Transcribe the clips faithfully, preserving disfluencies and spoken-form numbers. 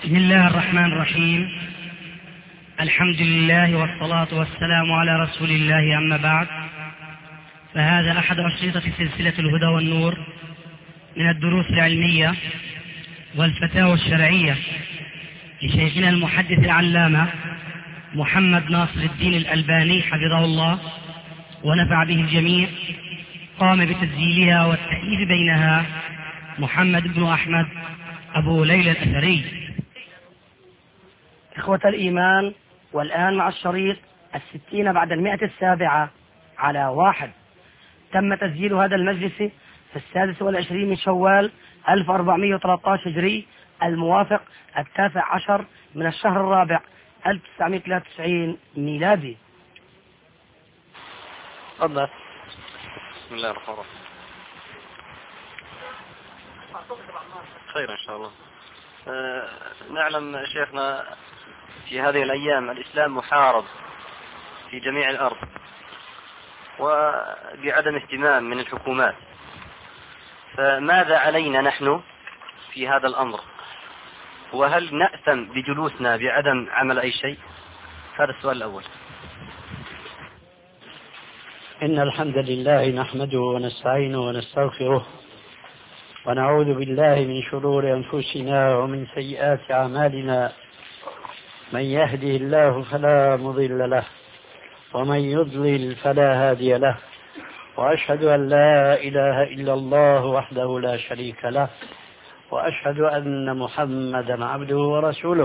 بسم الله الرحمن الرحيم. الحمد لله والصلاة والسلام على رسول الله، أما بعد، فهذا أحد أشرطة سلسلة الهدى والنور من الدروس العلمية والفتاوى الشرعية لشيخنا المحدث العلامة محمد ناصر الدين الألباني حفظه الله ونفع به الجميع. قام بتسجيلها والتأليف بينها محمد بن أحمد أبو ليلى الأثري. إخوة الإيمان، والآن مع الشريط الستين بعد المئة السابعة على واحد. تم تسجيل هذا المجلس في السادس والعشرين من شوال ألف وأربعمائة وثلاثة عشر هجري، الموافق التاسع عشر من الشهر الرابع ألف وتسعمائة وثلاثة وتسعين ميلادي. تفضل. بسم الله الرحمن الرحيم. خير إن شاء الله. أه نعلم شيخنا في هذه الأيام الإسلام محارب في جميع الأرض وبعدم اهتمام من الحكومات، فماذا علينا نحن في هذا الأمر؟ وهل نأثم بجلوسنا بعدم عمل أي شيء؟ هذا السؤال الأول. إن الحمد لله نحمده ونستعينه ونستغفره ونعوذ بالله من شرور أنفسنا ومن سيئات أعمالنا. من يهده الله فلا مضل له ومن يضلل فلا هادي له، وأشهد أن لا إله إلا الله وحده لا شريك له، وأشهد أن محمدا عبده ورسوله.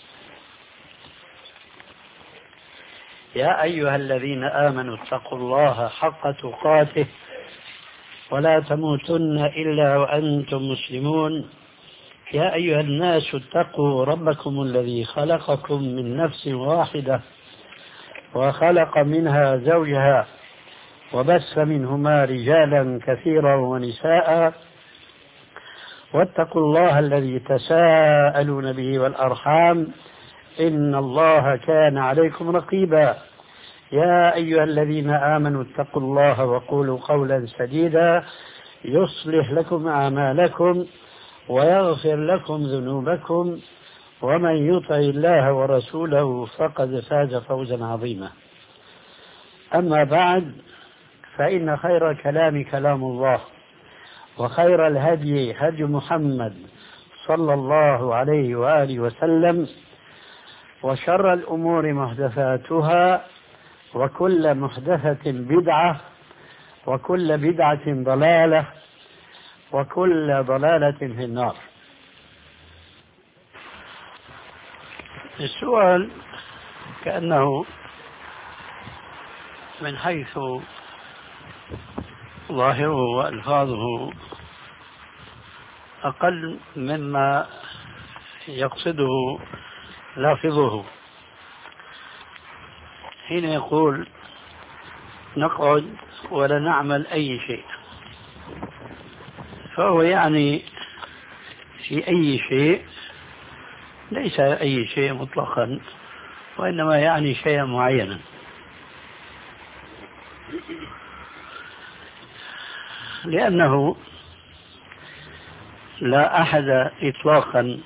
يا أيها الذين آمنوا اتقوا الله حق تقاته ولا تموتن إلا وأنتم مسلمون. يا أيها الناس اتقوا ربكم الذي خلقكم من نفس واحدة وخلق منها زوجها وبث منهما رجالا كثيرا ونساء، واتقوا الله الذي تساءلون به والأرحام إن الله كان عليكم رقيبا. يا أيها الذين آمنوا اتقوا الله وقولوا قولا سديدا يصلح لكم أعمالكم ويغفر لكم ذنوبكم، ومن يطع الله ورسوله فقد فاز فوزا عظيما. أما بعد، فإن خير الكلام كلام الله، وخير الهدي هدي محمد صلى الله عليه وآله وسلم، وشر الأمور محدثاتها، وكل محدثة بدعة، وكل بدعة ضلالة، وكل ضلالة في النار. السؤال كأنه من حيث ظاهره وألفاظه أقل مما يقصده لافظه. حين يقول نقعد ولا نعمل أي شيء، فهو يعني في أي شيء، ليس أي شيء مطلقا، وإنما يعني شيئا معينا. لأنه لا أحد إطلاقا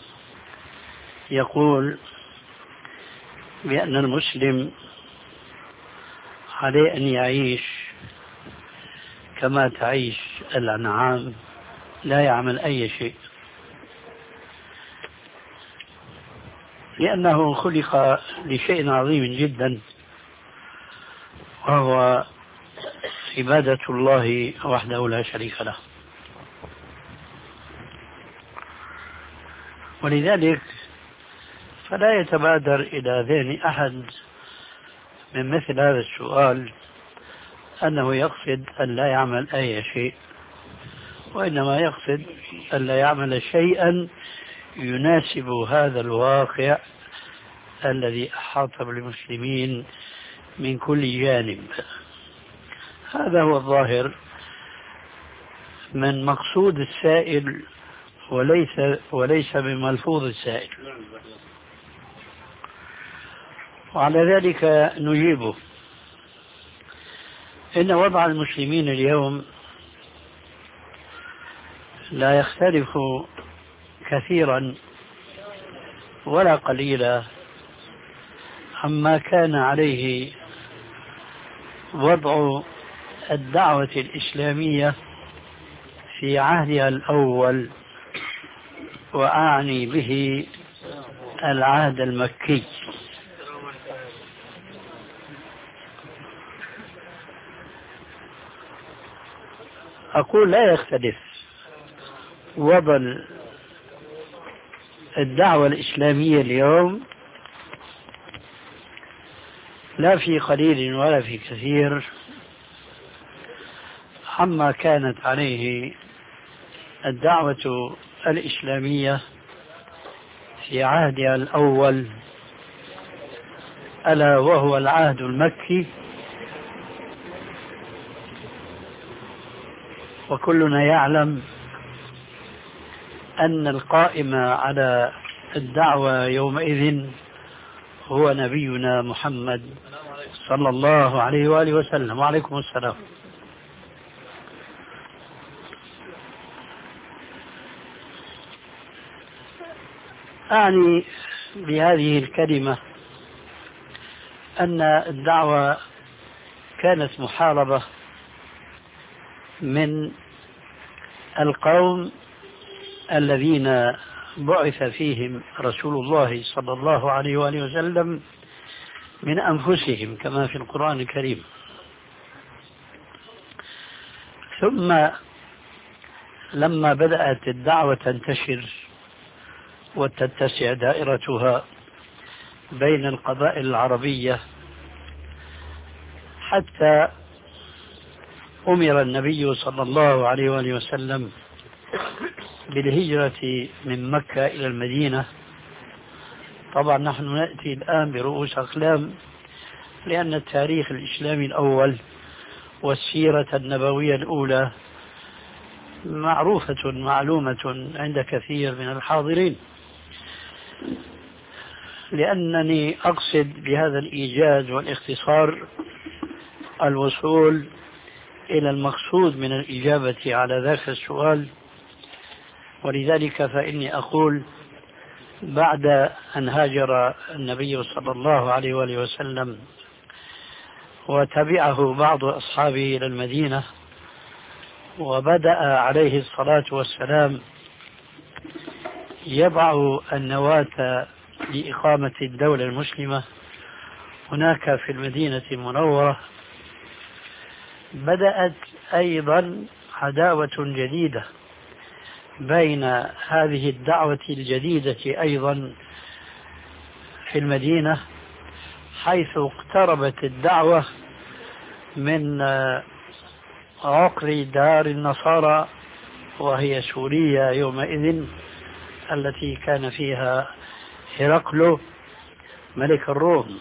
يقول بأن المسلم عليه أن يعيش كما تعيش الأنعام، لا يعمل أي شيء، لأنه خلق لشيء عظيم جدا، وهو عبادة الله وحده لا شريك له. ولذلك فلا يتبادر إلى ذهن أحد من مثل هذا السؤال أنه يقصد أن لا يعمل أي شيء، وإنما يقصد أن لا يعمل شيئا يناسب هذا الواقع الذي أحاط بالمسلمين من كل جانب. هذا هو الظاهر من مقصود السائل، وليس وليس بملفوظ السائل. وعلى ذلك نجيبه. إن وضع المسلمين اليوم لا يختلف كثيرا ولا قليلة عما كان عليه وضع الدعوة الإسلامية في عهدها الأول، وأعني به العهد المكي. أقول لا يختلف وضع الدعوة الإسلامية اليوم لا في قليل ولا في كثير عما كانت عليه الدعوة الإسلامية في عهدها الأول، ألا وهو العهد المكي. وكلنا يعلم أن القائم على الدعوة يومئذ هو نبينا محمد صلى الله عليه وآله وسلم. وعليكم السلام. أعني بهذه الكلمة أن الدعوة كانت محاربة من القوم الذين بعث فيهم رسول الله صلى الله عليه وآله وسلم من أنفسهم كما في القرآن الكريم. ثم لما بدأت الدعوة تنتشر وتتسع دائرتها بين القبائل العربية حتى أمر النبي صلى الله عليه وآله وسلم بالهجرة من مكة إلى المدينة. طبعا نحن نأتي الآن برؤوس أقلام لأن التاريخ الإسلامي الأول والسيرة النبوية الأولى معروفة معلومة عند كثير من الحاضرين، لأنني أقصد بهذا الإيجاز والاختصار الوصول إلى المقصود من الإجابة على ذاك السؤال. ولذلك فإني أقول بعد أن هاجر النبي صلى الله عليه وآله وسلم وتبعه بعض أصحابه إلى المدينة وبدأ عليه الصلاة والسلام يضع النواة لإقامة الدولة المسلمة هناك في المدينة المنورة، بدأت أيضا عداوة جديدة بين هذه الدعوة الجديدة أيضا في المدينة، حيث اقتربت الدعوة من عقر دار النصارى وهي سوريا يومئذ التي كان فيها هرقل ملك الروم.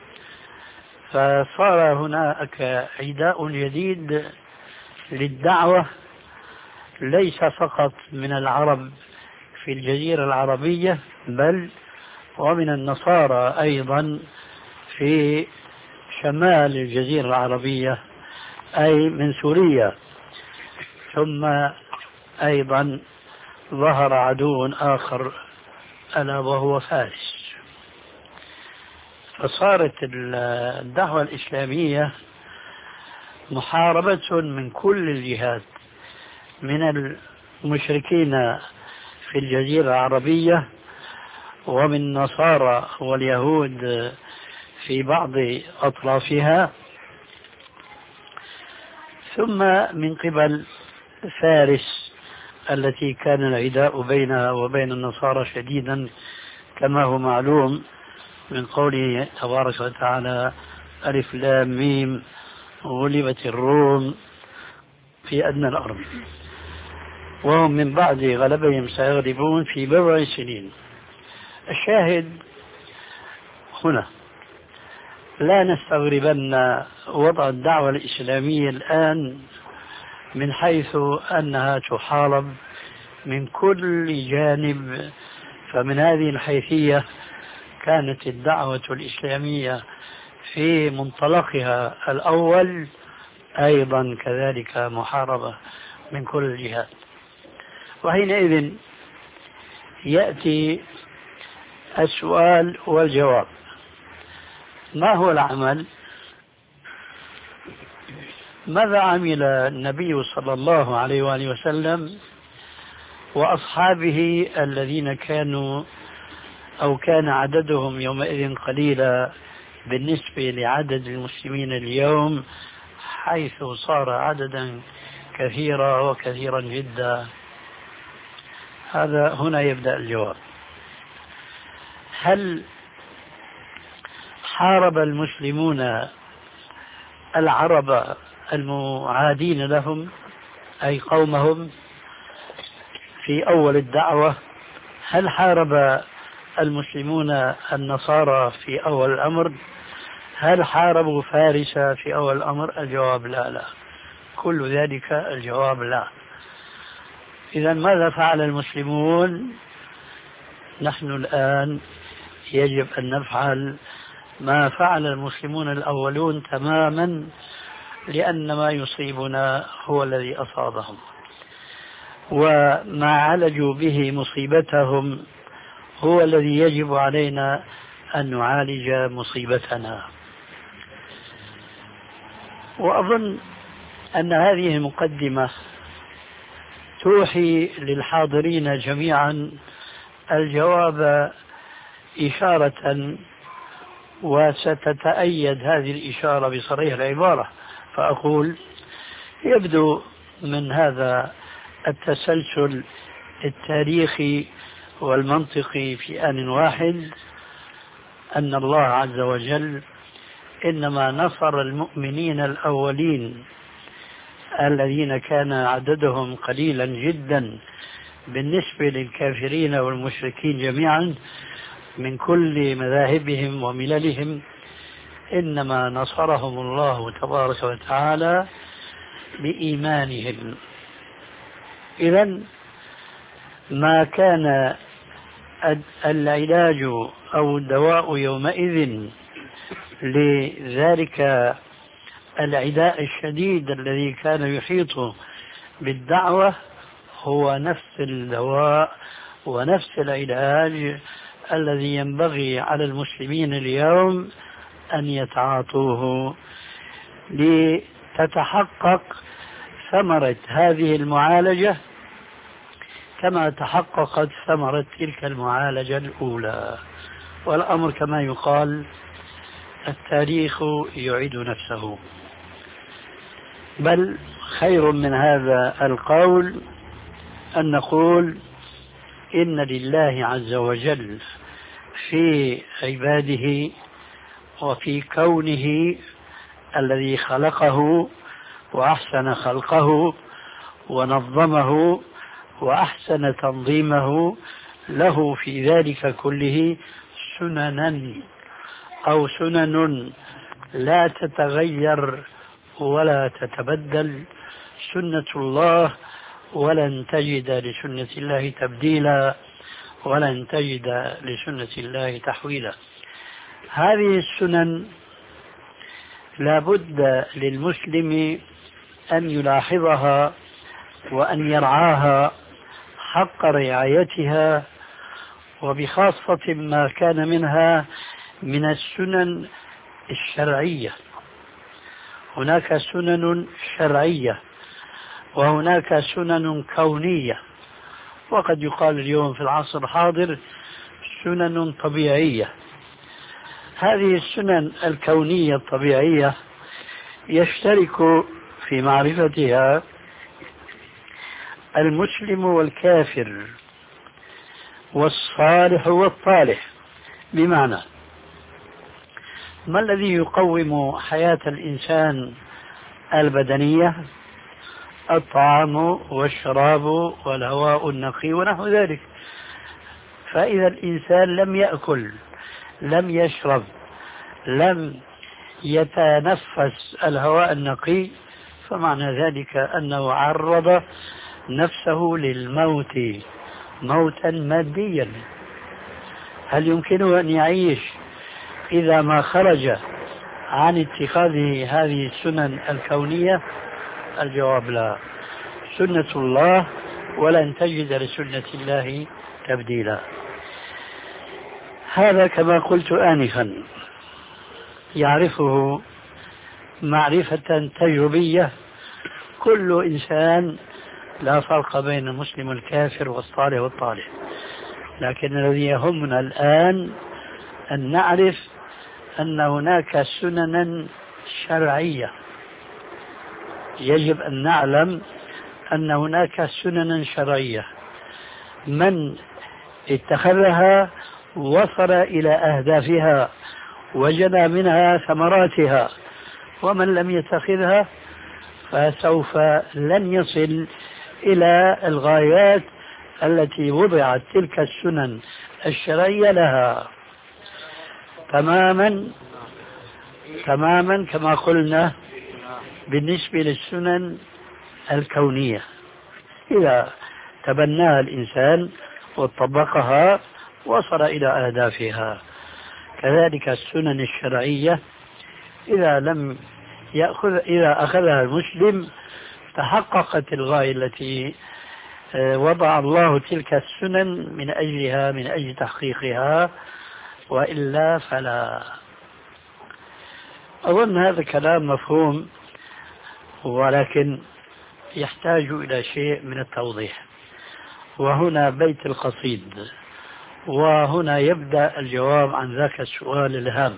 فصار هناك عداء جديد للدعوة ليس فقط من العرب في الجزيرة العربية بل ومن النصارى أيضا في شمال الجزيرة العربية أي من سوريا. ثم أيضا ظهر عدو آخر ألا وهو فارس. فصارت الدعوة الإسلامية محاربة من كل الجهات، من المشركين في الجزيرة العربية ومن النصارى واليهود في بعض أطرافها، ثم من قبل فارس التي كان العداء بينها وبين النصارى شديدا كما هو معلوم من قوله تبارك وتعالى ألف لام ميم غلبت الروم في أدنى الأرض وهم من بعد غلبهم سيغلبون في بضع سنين. الشاهد هنا لا نستغربن وضع الدعوة الإسلامية الآن من حيث أنها تحارب من كل جانب. فمن هذه الحيثية كانت الدعوة الإسلامية في منطلقها الأول أيضا كذلك محاربة من كل الجهات. وحينئذ يأتي السؤال والجواب. ما هو العمل؟ ماذا عمل النبي صلى الله عليه وآله وسلم وأصحابه الذين كانوا أو كان عددهم يومئذ قليلا بالنسبة لعدد المسلمين اليوم، حيث صار عددا كثيرا وكثيرا جدا؟ هذا هنا يبدأ الجواب. هل حارب المسلمون العرب المعادين لهم أي قومهم في أول الدعوة؟ هل حارب المسلمون النصارى في أول الأمر؟ هل حاربوا فارس في أول الأمر؟ الجواب لا لا، كل ذلك الجواب لا. إذا ماذا فعل المسلمون؟ نحن الآن يجب أن نفعل ما فعل المسلمون الأولون تماما، لأن ما يصيبنا هو الذي أصابهم، وما عالجوا به مصيبتهم هو الذي يجب علينا أن نعالج مصيبتنا. وأظن أن هذه المقدمة توحي للحاضرين جميعا الجواب إشارة، وستتأيد هذه الإشارة بصريح العبارة. فأقول يبدو من هذا التسلسل التاريخي والمنطقي في آن واحد أن الله عز وجل إنما نصر المؤمنين الأولين الذين كان عددهم قليلا جدا بالنسبة للكافرين والمشركين جميعا من كل مذاهبهم ومللهم، إنما نصرهم الله تبارك وتعالى بإيمانهم. إذن ما كان العلاج أو الدواء يومئذ لذلك العداء الشديد الذي كان يحيط بالدعوة هو نفس الدواء ونفس العلاج الذي ينبغي على المسلمين اليوم أن يتعاطوه لتتحقق ثمرة هذه المعالجة كما تحققت ثمرة تلك المعالجة الأولى. والأمر كما يقال التاريخ يعيد نفسه. بل خير من هذا القول أن نقول إن لله عز وجل في عباده وفي كونه الذي خلقه وأحسن خلقه ونظمه وأحسن تنظيمه له في ذلك كله سننا أو سنن لا تتغير ولا تتبدل، سنة الله، ولن تجد لسنة الله تبديلا ولن تجد لسنة الله تحويلا. هذه السنن لا بد للمسلم أن يلاحظها وأن يرعاها حق رعايتها، وبخاصة ما كان منها من السنن الشرعية. هناك سنن شرعية وهناك سنن كونية، وقد يقال اليوم في العصر الحاضر سنن طبيعية. هذه السنن الكونية الطبيعية يشترك في معرفتها المسلم والكافر والصالح والطالح. بمعنى ما الذي يقوم حياة الإنسان البدنية؟ الطعام والشراب والهواء النقي ونحو ذلك. فإذا الإنسان لم يأكل لم يشرب لم يتنفس الهواء النقي فمعنى ذلك أنه عرض نفسه للموت موتا ماديا. هل يمكنه أن يعيش إذا ما خرج عن اتخاذ هذه السنن الكونية؟ الجواب لا. سنة الله ولن تجد لسنة الله تبديلا. هذا كما قلت آنفا يعرفه معرفة تجربية كل إنسان، لا فرق بين المسلم والكافر والصالح والطالح، لكن الذي يهمنا الآن أن نعرف أن هناك سننا شرعية. يجب أن نعلم أن هناك سننا شرعية من اتخذها وصل إلى أهدافها وجنى منها ثمراتها، ومن لم يتخذها فسوف لن يصل إلى الغايات التي وضعت تلك السنن الشرعية لها. تماما تماما كما قلنا بالنسبة للسنن الكونية، إذا تبناها الإنسان وطبقها وصل إلى أهدافها. كذلك السنن الشرعية إذا لم يأخذ إذا أخذها المسلم تحققت الغاية التي وضع الله تلك السنن من أجلها، من أجل تحقيقها، وإلا فلا. أظن هذا كلام مفهوم، ولكن يحتاج إلى شيء من التوضيح. وهنا بيت القصيد، وهنا يبدأ الجواب عن ذاك السؤال الهام.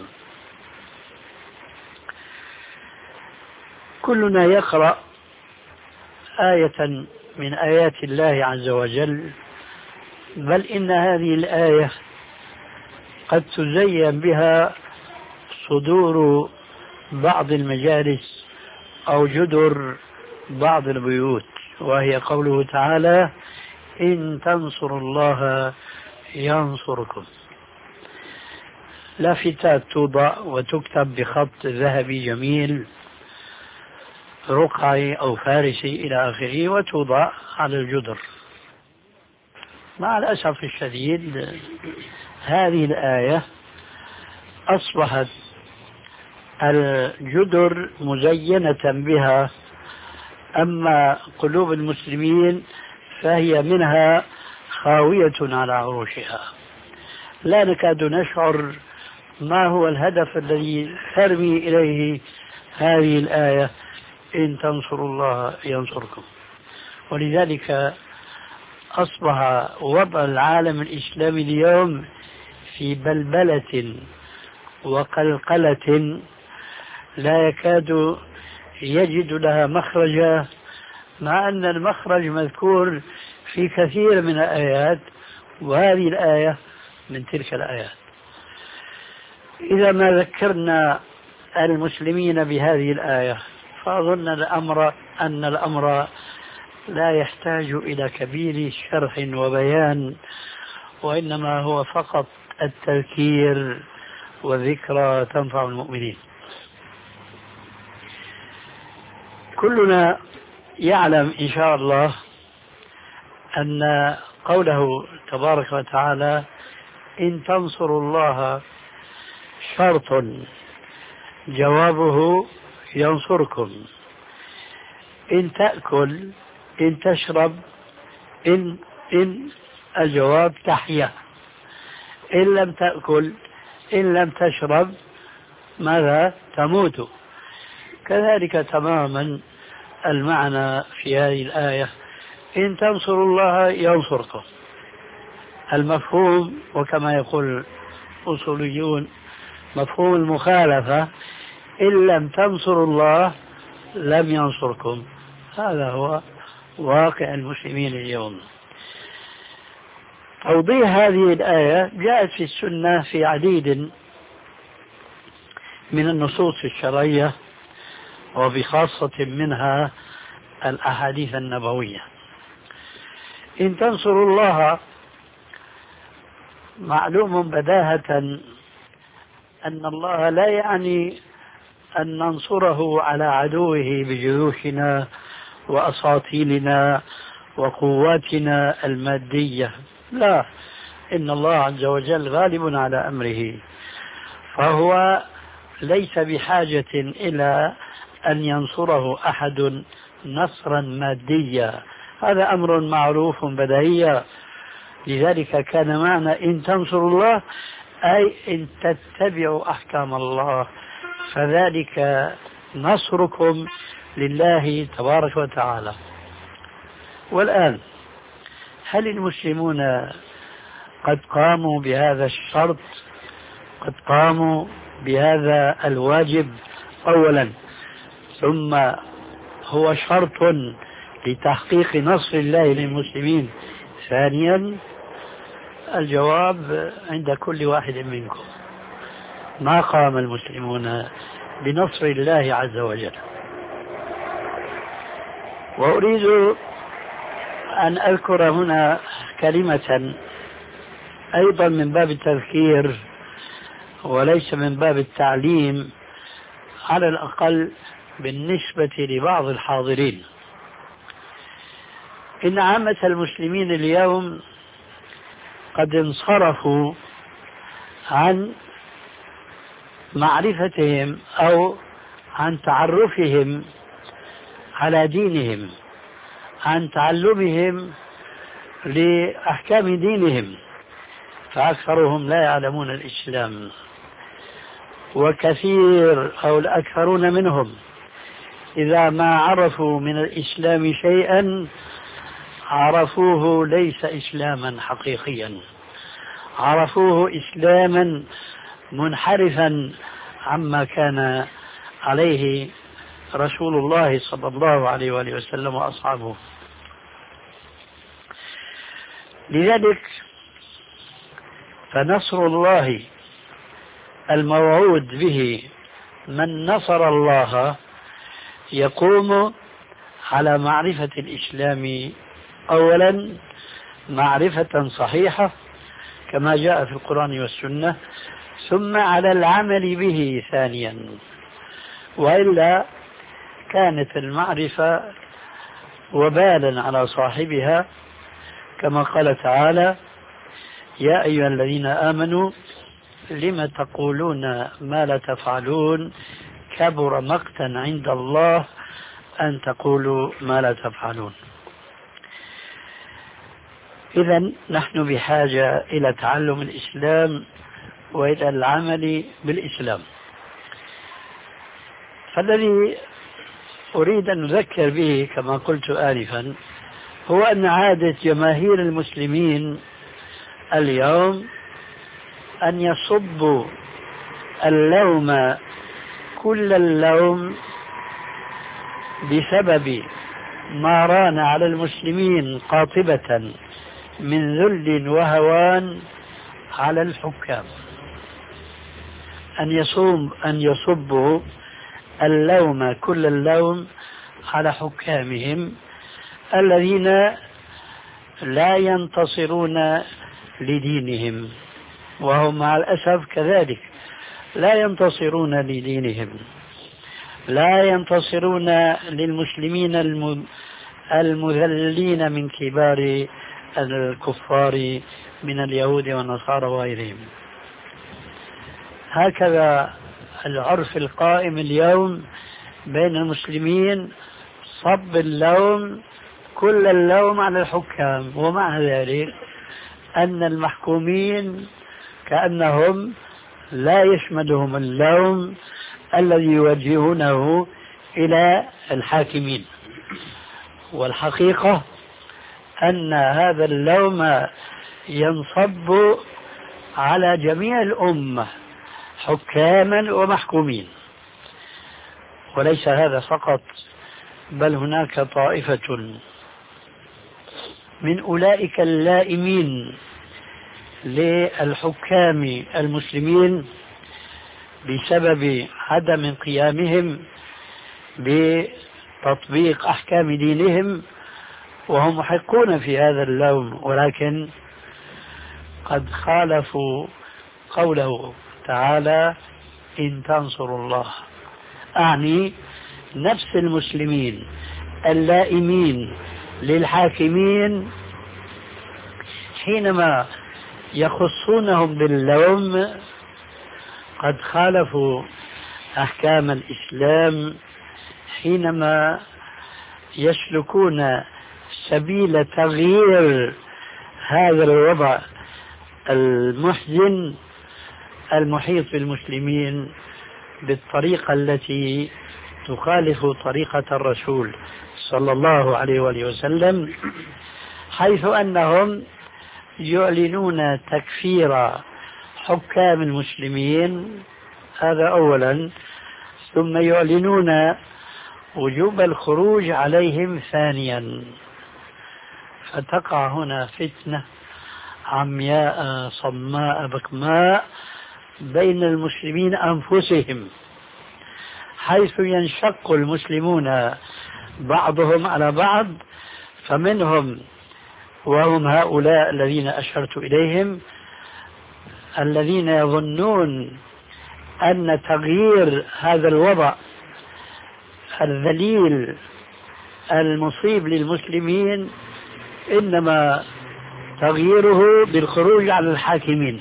كلنا يقرأ آية من آيات الله عز وجل، بل إن هذه الآية قد تزين بها صدور بعض المجالس أو جدر بعض البيوت، وهي قوله تعالى: إن تنصروا الله ينصركم. لافتات توضع وتكتب بخط ذهبي جميل رقعي أو فارسي إلى آخره، وتوضع على الجدر. مع الأسف الشديد هذه الآية أصبحت الجدر مزينة بها، أما قلوب المسلمين فهي منها خاوية على عروشها. لا نكاد نشعر ما هو الهدف الذي ترمي إليه هذه الآية: إن تنصروا الله ينصركم. ولذلك أصبح وضع العالم الإسلامي اليوم في بلبلة وقلقلة لا يكاد يجد لها مخرجا، مع أن المخرج مذكور في كثير من الآيات، وهذه الآية من تلك الآيات. إذا ما ذكرنا المسلمين بهذه الآية فأظن الأمر أن الأمر لا يحتاج إلى كبير شرح وبيان، وإنما هو فقط التذكير والذكرى تنفع المؤمنين. كلنا يعلم إن شاء الله أن قوله تبارك وتعالى: إن تنصروا الله شرط، جوابه ينصركم. إن تأكل، إن تشرب، إن إن الجواب تحيا. إن لم تأكل، إن لم تشرب، ماذا؟ تموت. كذلك تماما المعنى في هذه الآية: إن تنصروا الله ينصركم. المفهوم، وكما يقول الأصوليون مفهوم المخالفة: إن لم تنصروا الله لم ينصركم. هذا هو واقع المسلمين اليوم. توضيح هذه الآية جاءت في السنة في عديد من النصوص الشرعية، وبخاصة منها الأحاديث النبوية. إن تنصروا الله معلوم بداهة أن الله لا يعني أن ننصره على عدوه بجيوشنا وأساطيلنا وقواتنا المادية، لا، إن الله عز وجل غالب على أمره، فهو ليس بحاجة إلى أن ينصره أحد نصرا ماديا، هذا أمر معروف بديهي. لذلك كان معنى إن تنصروا الله أي إن تتبعوا أحكام الله فذلك نصركم لله تبارك وتعالى. والآن هل المسلمون قد قاموا بهذا الشرط؟ قد قاموا بهذا الواجب أولا، ثم هو شرط لتحقيق نصر الله للمسلمين ثانيا؟ الجواب عند كل واحد منكم. ما قام المسلمون بنصر الله عز وجل. وأريد أن أذكر هنا كلمة أيضا من باب التذكير وليس من باب التعليم، على الأقل بالنسبة لبعض الحاضرين. إن عامة المسلمين اليوم قد انصرفوا عن معرفتهم أو عن تعرفهم على دينهم، عن تعلمهم لأحكام دينهم، فأكثرهم لا يعلمون الإسلام، وكثير أو الأكثرون منهم إذا ما عرفوا من الإسلام شيئا عرفوه ليس إسلاما حقيقيا، عرفوه إسلاما منحرفا عما كان عليه رسول الله صلى الله عليه وآله وسلم وأصحابه. لذلك فنصر الله الموعود به من نصر الله يقوم على معرفة الإسلام أولا معرفة صحيحة كما جاء في القرآن والسنة، ثم على العمل به ثانيا، وإلا كانت المعرفة وبالا على صاحبها، كما قال تعالى: يا أيها الذين آمنوا لم تقولون ما لا تفعلون كبر مقتا عند الله أن تقولوا ما لا تفعلون. إذن نحن بحاجة إلى تعلم الإسلام وإلى العمل بالإسلام. فالذي أريد أن أذكر به كما قلت آنفا هو أن عادة جماهير المسلمين اليوم أن يصبوا اللوم كل اللوم بسبب ما ران على المسلمين قاطبة من ذل وهوان على الحكام، أن يصوم أن يصبوا اللوم كل اللوم على حكامهم الذين لا ينتصرون لدينهم، وهم مع الأسف كذلك لا ينتصرون لدينهم، لا ينتصرون للمسلمين المذلين من كبار الكفار من اليهود والنصارى وغيرهم. هكذا العرف القائم اليوم بين المسلمين، صب اللوم كل اللوم على الحكام، ومع ذلك أن المحكومين كأنهم لا يشملهم اللوم الذي يوجهونه إلى الحاكمين. والحقيقة أن هذا اللوم ينصب على جميع الأمة حكاما ومحكومين. وليس هذا فقط، بل هناك طائفة من أولئك اللائمين للحكام المسلمين بسبب عدم قيامهم بتطبيق أحكام دينهم، وهم محقون في هذا اللوم، ولكن قد خالفوا قوله تعالى: إن تنصروا الله. أعني نفس المسلمين اللائمين للحاكمين حينما يخصونهم باللوم قد خالفوا أحكام الإسلام حينما يسلكون سبيل تغيير هذا الوضع المحزن المحيط بالمسلمين بالطريقة التي تخالف طريقة الرسول صلى الله عليه وآله وسلم، حيث أنهم يعلنون تكفير حكام المسلمين، هذا أولا، ثم يعلنون وجوب الخروج عليهم ثانيا، فتقع هنا فتنة عمياء صماء بكماء بين المسلمين أنفسهم، حيث ينشق المسلمون بعضهم على بعض، فمنهم وهم هؤلاء الذين أشرت إليهم الذين يظنون أن تغيير هذا الوضع الذليل المصيب للمسلمين إنما تغييره بالخروج على الحاكمين.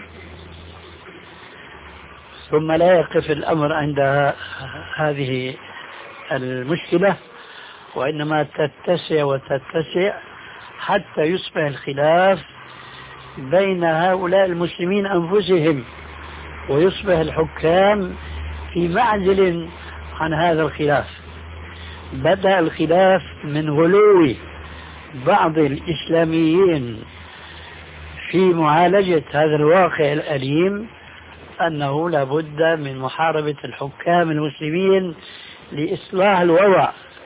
ثم لا يقف الأمر عند هذه المشكلة، وإنما تتسع وتتسع حتى يصبح الخلاف بين هؤلاء المسلمين أنفسهم، ويصبح الحكام في معزل عن هذا الخلاف. بدأ الخلاف من غلو بعض الإسلاميين في معالجة هذا الواقع الأليم، أنه لابد من محاربة الحكام المسلمين لإصلاح الوضع،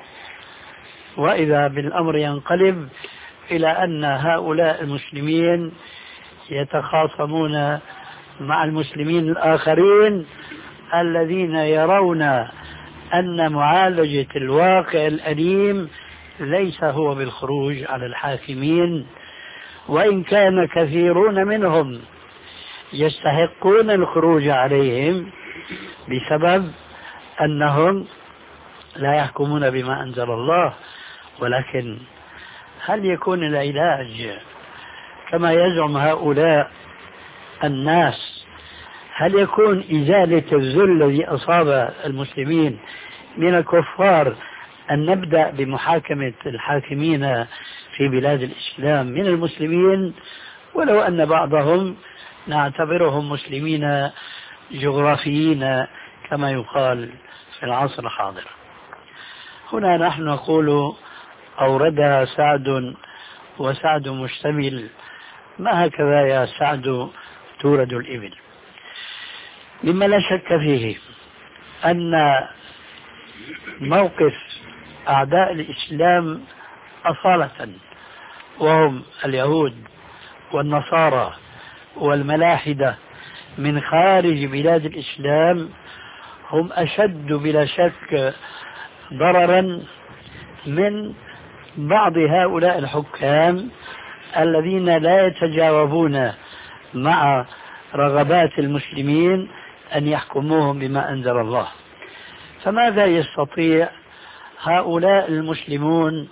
وإذا بالأمر ينقلب إلى أن هؤلاء المسلمين يتخاصمون مع المسلمين الآخرين الذين يرون أن معالجة الواقع الأليم ليس هو بالخروج على الحاكمين، وإن كان كثيرون منهم يستحقون الخروج عليهم بسبب أنهم لا يحكمون بما أنزل الله. ولكن هل يكون العلاج كما يزعم هؤلاء الناس؟ هل يكون إزالة الذل الذي أصاب المسلمين من الكفار أن نبدأ بمحاكمة الحاكمين في بلاد الإسلام من المسلمين، ولو أن بعضهم نعتبرهم مسلمين جغرافيين كما يقال في العصر الحاضر؟ هنا نحن نقول أوردها سعد وسعد مشتمل، ما هكذا يا سعد تورد الإبل. مما لا شك فيه أن موقف أعداء الإسلام أصالة، وهم اليهود والنصارى والملاحدة من خارج بلاد الإسلام، هم أشد بلا شك ضررا من بعض هؤلاء الحكام الذين لا يتجاوبون مع رغبات المسلمين أن يحكموهم بما أنزل الله. فماذا يستطيع هؤلاء المسلمون،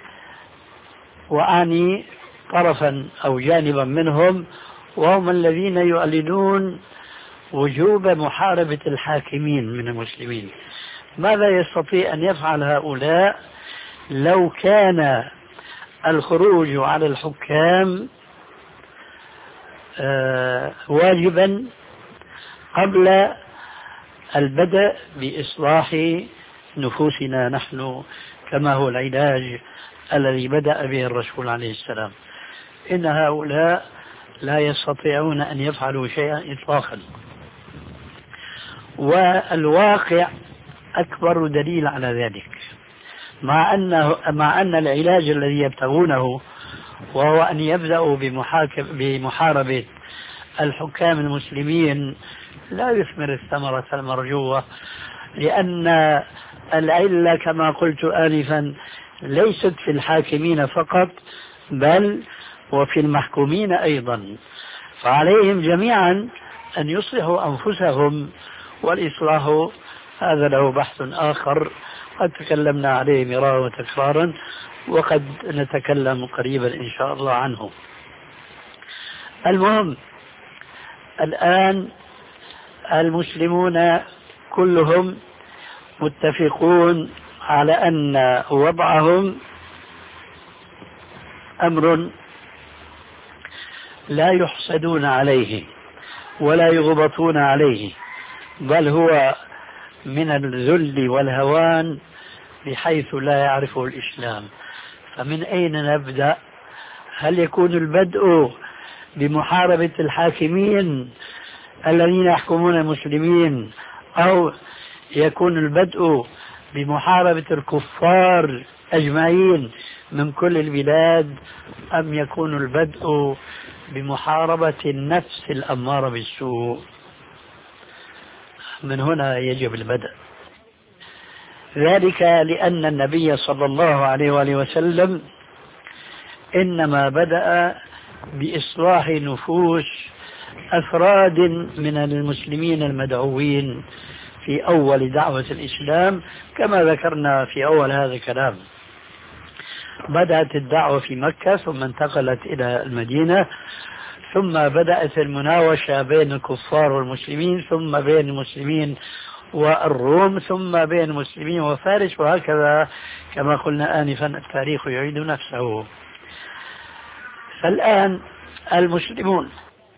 وأعني طرفا أو جانبا منهم، وهم الذين يعلنون وجوب محاربة الحاكمين من المسلمين، ماذا يستطيع أن يفعل هؤلاء لو كان الخروج على الحكام آه واجبا قبل البدء بإصلاح نفوسنا نحن، كما هو العلاج الذي بدأ به الرسول عليه السلام؟ إن هؤلاء لا يستطيعون أن يفعلوا شيئا إطلاقا، والواقع أكبر دليل على ذلك. مع أنه مع أن العلاج الذي يبتغونه وهو أن يبدأوا بمحاربة الحكام المسلمين لا يثمر الثمرة المرجوة، لأن العلة كما قلت آنفا ليست في الحاكمين فقط بل وفي المحكومين أيضا، فعليهم جميعا أن يصلحوا أنفسهم، والإصلاح هذا له بحث آخر قد تكلمنا عليه مرارا وتكرارا، وقد نتكلم قريبا إن شاء الله عنه. المهم الآن المسلمون كلهم متفقون على أن وضعهم أمر لا يحسدون عليه، ولا يغبطون عليه، بل هو من الذل والهوان بحيث لا يعرفه الإسلام. فمن أين نبدأ؟ هل يكون البدء بمحاربة الحاكمين الذين يحكمون المسلمين، أو يكون البدء بمحاربة الكفار أجمعين من كل البلاد، أم يكون البدء بمحاربة النفس الأمارة بالسوء؟ من هنا يجب البدء. ذلك لأن النبي صلى الله عليه وآله وسلم إنما بدأ بإصلاح نفوس أفراد من المسلمين المدعوين في أول دعوة الإسلام، كما ذكرنا في أول هذا الكلام. بدأت الدعوة في مكة، ثم انتقلت إلى المدينة، ثم بدأت المناوشة بين الكفار والمسلمين، ثم بين المسلمين والروم، ثم بين المسلمين وفارس، وهكذا كما قلنا آنفا التاريخ يعيد نفسه. فالآن المسلمون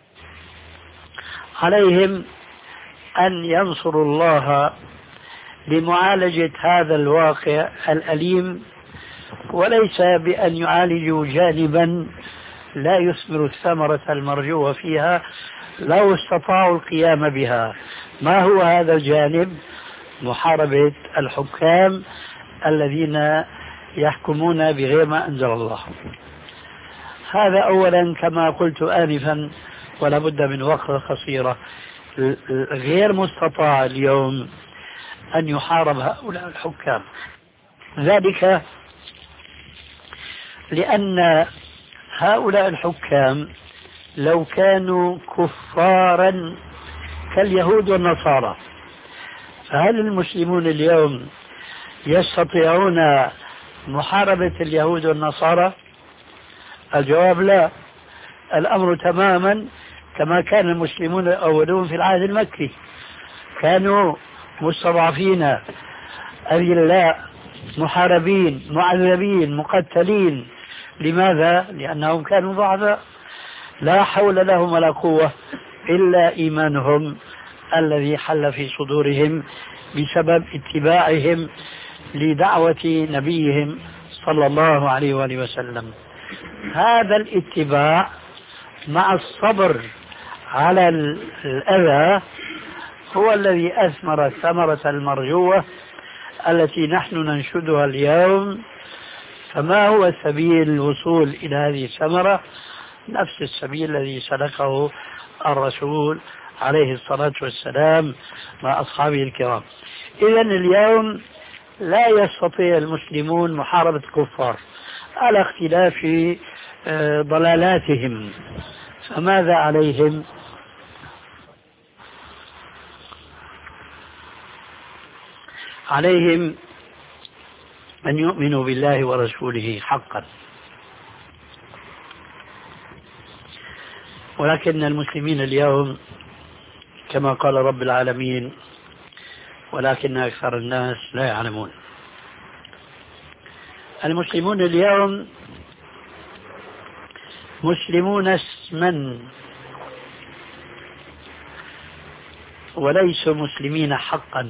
عليهم أن ينصروا الله لمعالجة هذا الواقع الأليم، وليس بأن يعالجوا جانبا لا يثمر الثمرة المرجوة فيها لو استطاعوا القيام بها. ما هو هذا الجانب؟ محاربة الحكام الذين يحكمون بغير ما أنزل الله. هذا أولا كما قلت آنفا، ولا بد من وقفة قصيرة. غير مستطاع اليوم أن يحارب هؤلاء الحكام، ذلك لأن هؤلاء الحكام لو كانوا كفارا كاليهود والنصارى، فهل المسلمون اليوم يستطيعون محاربة اليهود والنصارى؟ الجواب لا. الأمر تماما كما كان المسلمون الأولون في العهد المكي، كانوا مستضعفين أذلاء محاربين معذبين مقتلين. لماذا؟ لأنهم كانوا ضعفاء لا حول لهم ولا قوة إلا إيمانهم الذي حل في صدورهم بسبب اتباعهم لدعوة نبيهم صلى الله عليه وآله وسلم. هذا الاتباع مع الصبر على الأذى هو الذي أثمر الثمرة المرجوة التي نحن ننشدها اليوم. فما هو سبيل الوصول إلى هذه الثمرة؟ نفس السبيل الذي سلكه الرسول عليه الصلاة والسلام مع أصحابه الكرام. إذن اليوم لا يستطيع المسلمون محاربة الكفار على اختلاف ضلالاتهم، فماذا عليهم؟ عليهم أن يؤمنوا بالله ورسوله حقا. ولكن المسلمين اليوم كما قال رب العالمين: ولكن أكثر الناس لا يعلمون. المسلمون اليوم مسلمون اسما وليسوا مسلمين حقا.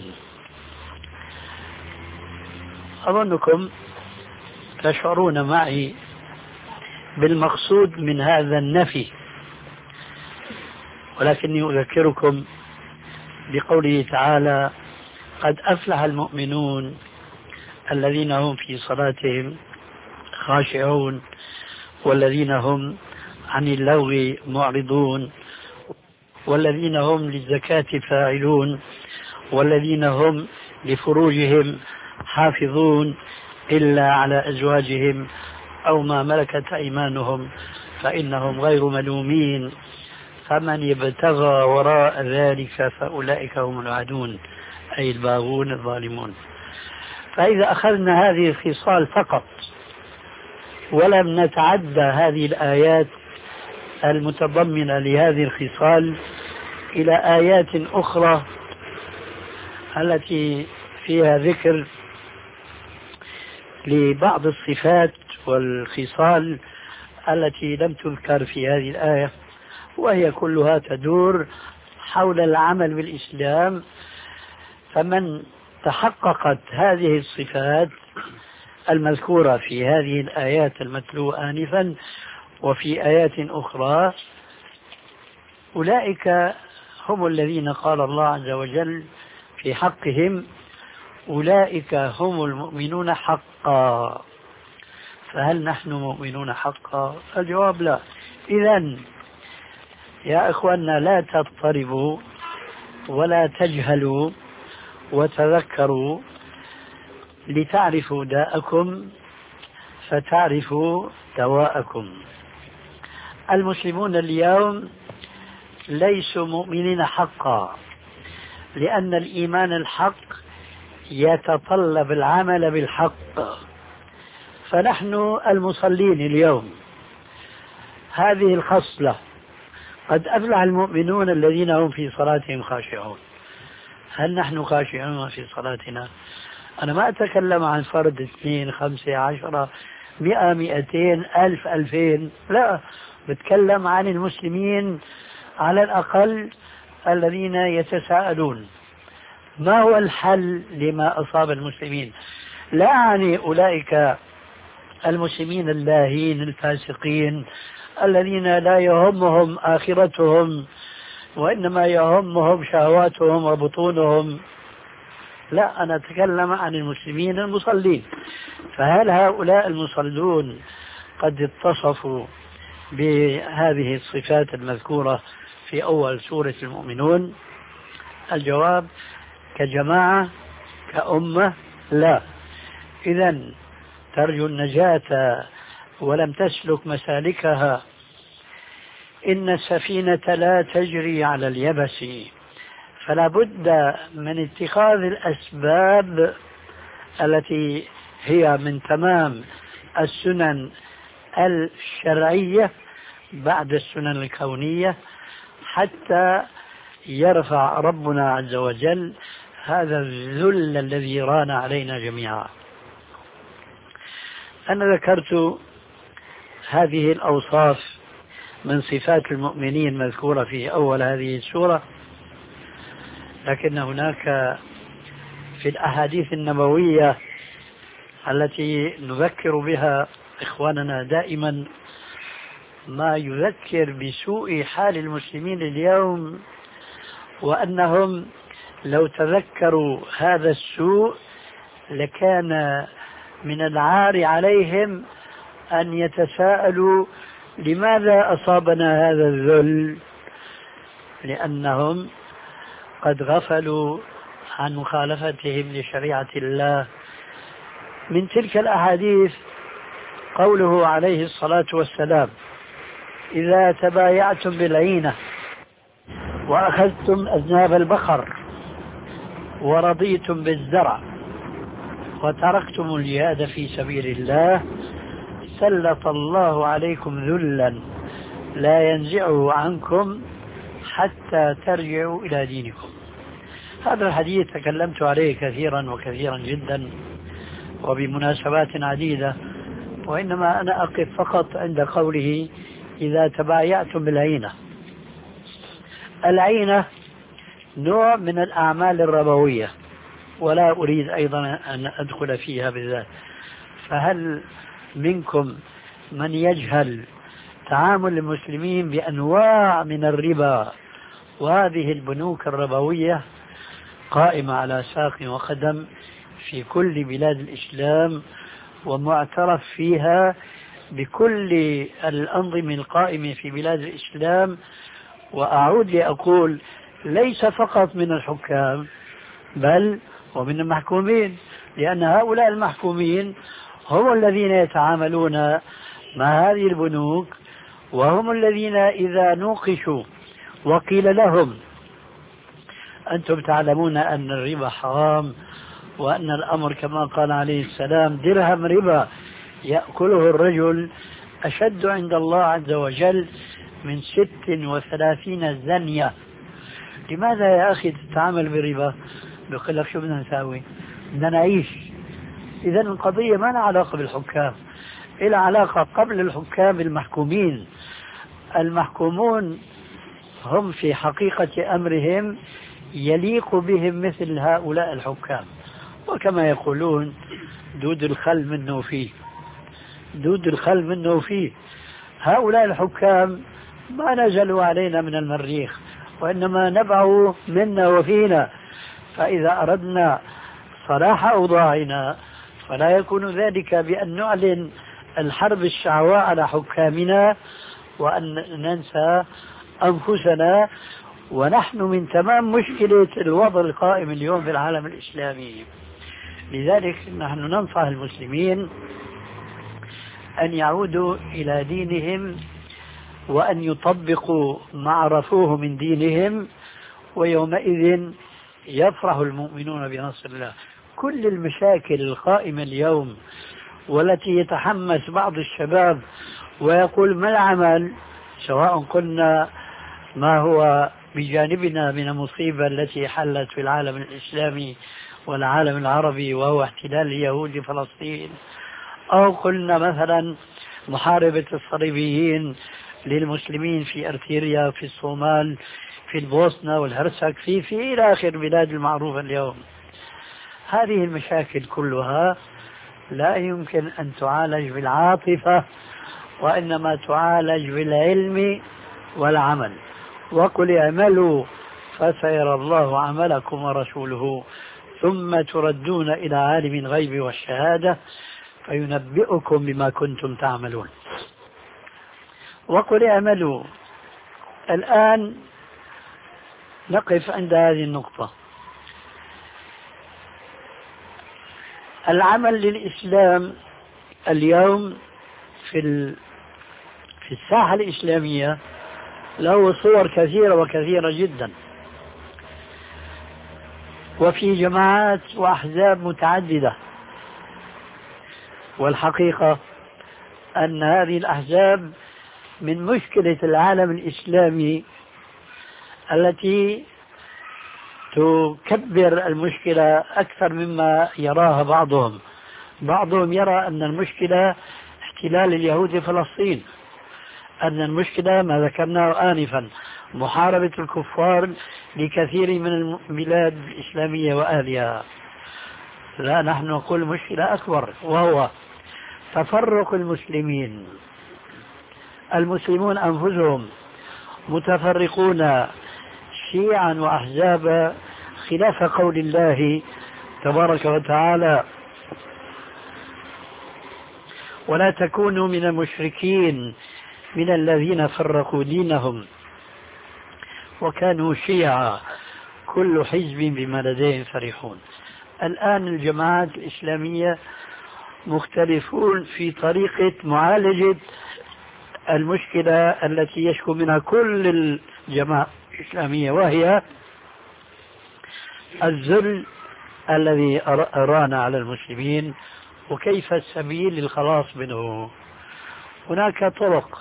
أظنكم تشعرون معي بالمقصود من هذا النفي، ولكني أذكركم بقوله تعالى: قد أفلح المؤمنون الذين هم في صلاتهم خاشعون والذين هم عن اللغو معرضون والذين هم للزكاة فاعلون والذين هم لفروجهم حافظون إلا على أزواجهم أو ما ملكت أيمانهم فإنهم غير ملومين فمن ابتغى وراء ذلك فأولئك هم العادون، أي الباغون الظالمون. فإذا أخذنا هذه الخصال فقط ولم نتعدى هذه الآيات المتضمنة لهذه الخصال إلى آيات أخرى التي فيها ذكر لبعض الصفات والخصال التي لم تذكر في هذه الآية، وهي كلها تدور حول العمل بالإسلام، فمن تحققت هذه الصفات المذكورة في هذه الآيات المتلوة آنفا وفي آيات أخرى، أولئك هم الذين قال الله عز وجل في حقهم أولئك هم المؤمنون حقا. فهل نحن مؤمنون حقا؟ الجواب لا. إذن يا إخواننا لا تضطربوا ولا تجهلوا وتذكروا لتعرفوا داءكم فتعرفوا دواءكم. المسلمون اليوم ليسوا مؤمنين حقا، لأن الإيمان الحق يتطلب العمل بالحق. فنحن المصلين اليوم هذه الخصلة قد أفلح المؤمنون الذين هم في صلاتهم خاشعون. هل نحن خاشعون في صلاتنا؟ أنا ما أتكلم عن فرد اثنين خمسة عشرة مئة مئتين ألف ألفين، لا، بتكلم عن المسلمين على الأقل الذين يتساءلون ما هو الحل لما أصاب المسلمين. لا يعني أولئك المسلمين اللاهين الفاسقين الذين لا يهمهم آخرتهم وإنما يهمهم شهواتهم وبطونهم، لا، أنا أتكلم عن المسلمين المصلين. فهل هؤلاء المصلون قد اتصفوا بهذه الصفات المذكورة في أول سورة المؤمنون؟ الجواب كجماعة كأمة لا. إذن ترجو النجاة ولم تسلك مسالكها. إن السفينة لا تجري على اليبس، فلا بد من اتخاذ الأسباب التي هي من تمام السنن الشرعية بعد السنن الكونية حتى يرفع ربنا عز وجل هذا الذل الذي ران علينا جميعا. أنا ذكرت هذه الأوصاف من صفات المؤمنين مذكورة في أول هذه السورة، لكن هناك في الأحاديث النبوية التي نذكر بها إخواننا دائما ما يذكر بسوء حال المسلمين اليوم، وأنهم لو تذكروا هذا السوء لكان من العار عليهم أن يتساءلوا لماذا أصابنا هذا الذل، لأنهم قد غفلوا عن مخالفتهم لشريعة الله. من تلك الأحاديث قوله عليه الصلاة والسلام: إذا تبايعتم بالعينة وأخذتم أذناب البقر ورضيتم بالزرع وتركتم الجهاد في سبيل الله سلط الله عليكم ذلا لا ينزعه عنكم حتى ترجعوا إلى دينكم. هذا الحديث تكلمت عليه كثيرا وكثيرا جدا وبمناسبات عديدة، وإنما أنا أقف فقط عند قوله إذا تبايعتم بالعينة. العينة نوع من الأعمال الربوية ولا أريد أيضا أن أدخل فيها بالذات. فهل منكم من يجهل تعامل المسلمين بأنواع من الربا؟ وهذه البنوك الربوية قائمة على ساق وقدم في كل بلاد الإسلام ومعترف فيها بكل الأنظمة القائمة في بلاد الإسلام. وأعود لأقول ليس فقط من الحكام بل ومن المحكومين، لأن هؤلاء المحكومين هم الذين يتعاملون مع هذه البنوك، وهم الذين إذا نوقشوا وقيل لهم أنتم تعلمون أن الربا حرام وأن الأمر كما قال عليه السلام درهم ربا يأكله الرجل أشد عند الله عز وجل من ست وثلاثين زنية، لماذا يا أخي تتعامل بربا؟ بيقول لك شو بدنا نساوي؟ بدنا نعيش. إذا القضية ما لها علاقة بالحكام، إلى علاقة قبل الحكام بالمحكومين. المحكومون هم في حقيقة أمرهم يليق بهم مثل هؤلاء الحكام، وكما يقولون دود الخل منه فيه، دود الخل منه فيه. هؤلاء الحكام ما نزلوا علينا من المريخ، وإنما نبعوا منا وفينا، فإذا أردنا صلاح أوضاعنا فلا يكون ذلك بأن نعلن الحرب الشعواء على حكامنا وأن ننسى أنفسنا، ونحن من تمام مشكلة الوضع القائم اليوم في العالم الإسلامي. لذلك نحن ننصح المسلمين أن يعودوا إلى دينهم وأن يطبقوا ما عرفوه من دينهم، ويومئذ يفرح المؤمنون بنصر الله. كل المشاكل القائمة اليوم والتي يتحمس بعض الشباب ويقول ما العمل، سواء قلنا ما هو بجانبنا من المصيبة التي حلت في العالم الإسلامي والعالم العربي وهو احتلال اليهود فلسطين، أو قلنا مثلا محاربة الصليبيين للمسلمين في أرتيريا، في الصومال، في البوسنة والهرسك، في في إلى آخر البلاد المعروفة اليوم. هذه المشاكل كلها لا يمكن أن تعالج بالعاطفة، وإنما تعالج بالعلم والعمل. وقل اعملوا فسيرى الله عملكم ورسوله ثم تردون إلى عالم الغيب والشهادة فينبئكم بما كنتم تعملون. وقل اعملوا. الآن نقف عند هذه النقطة. العمل للإسلام اليوم في في الساحة الإسلامية له صور كثيرة وكثيرة جدا، وفي جماعات وأحزاب متعددة، والحقيقة أن هذه الأحزاب من مشكلة العالم الإسلامي التي تكبر المشكلة أكثر مما يراها بعضهم. بعضهم يرى أن المشكلة احتلال اليهود فلسطين، أن المشكلة ما ذكرناه آنفا محاربة الكفار لكثير من البلاد الإسلامية وأهلها. لا، نحن نقول مشكلة أكبر، وهو تفرق المسلمين. المسلمون أنفسهم متفرقون شيعا وأحزابا خلاف قول الله تبارك وتعالى: ولا تكونوا من المشركين من الذين فرقوا دينهم وكانوا شيعا كل حزب بما لديهم فرحون. الآن الجماعات الإسلامية مختلفون في طريقة معالجة المشكلة التي يشكو منها كل الجماعات الإسلامية، وهي الذل الذي أرانا على المسلمين وكيف السبيل للخلاص منه. هناك طرق.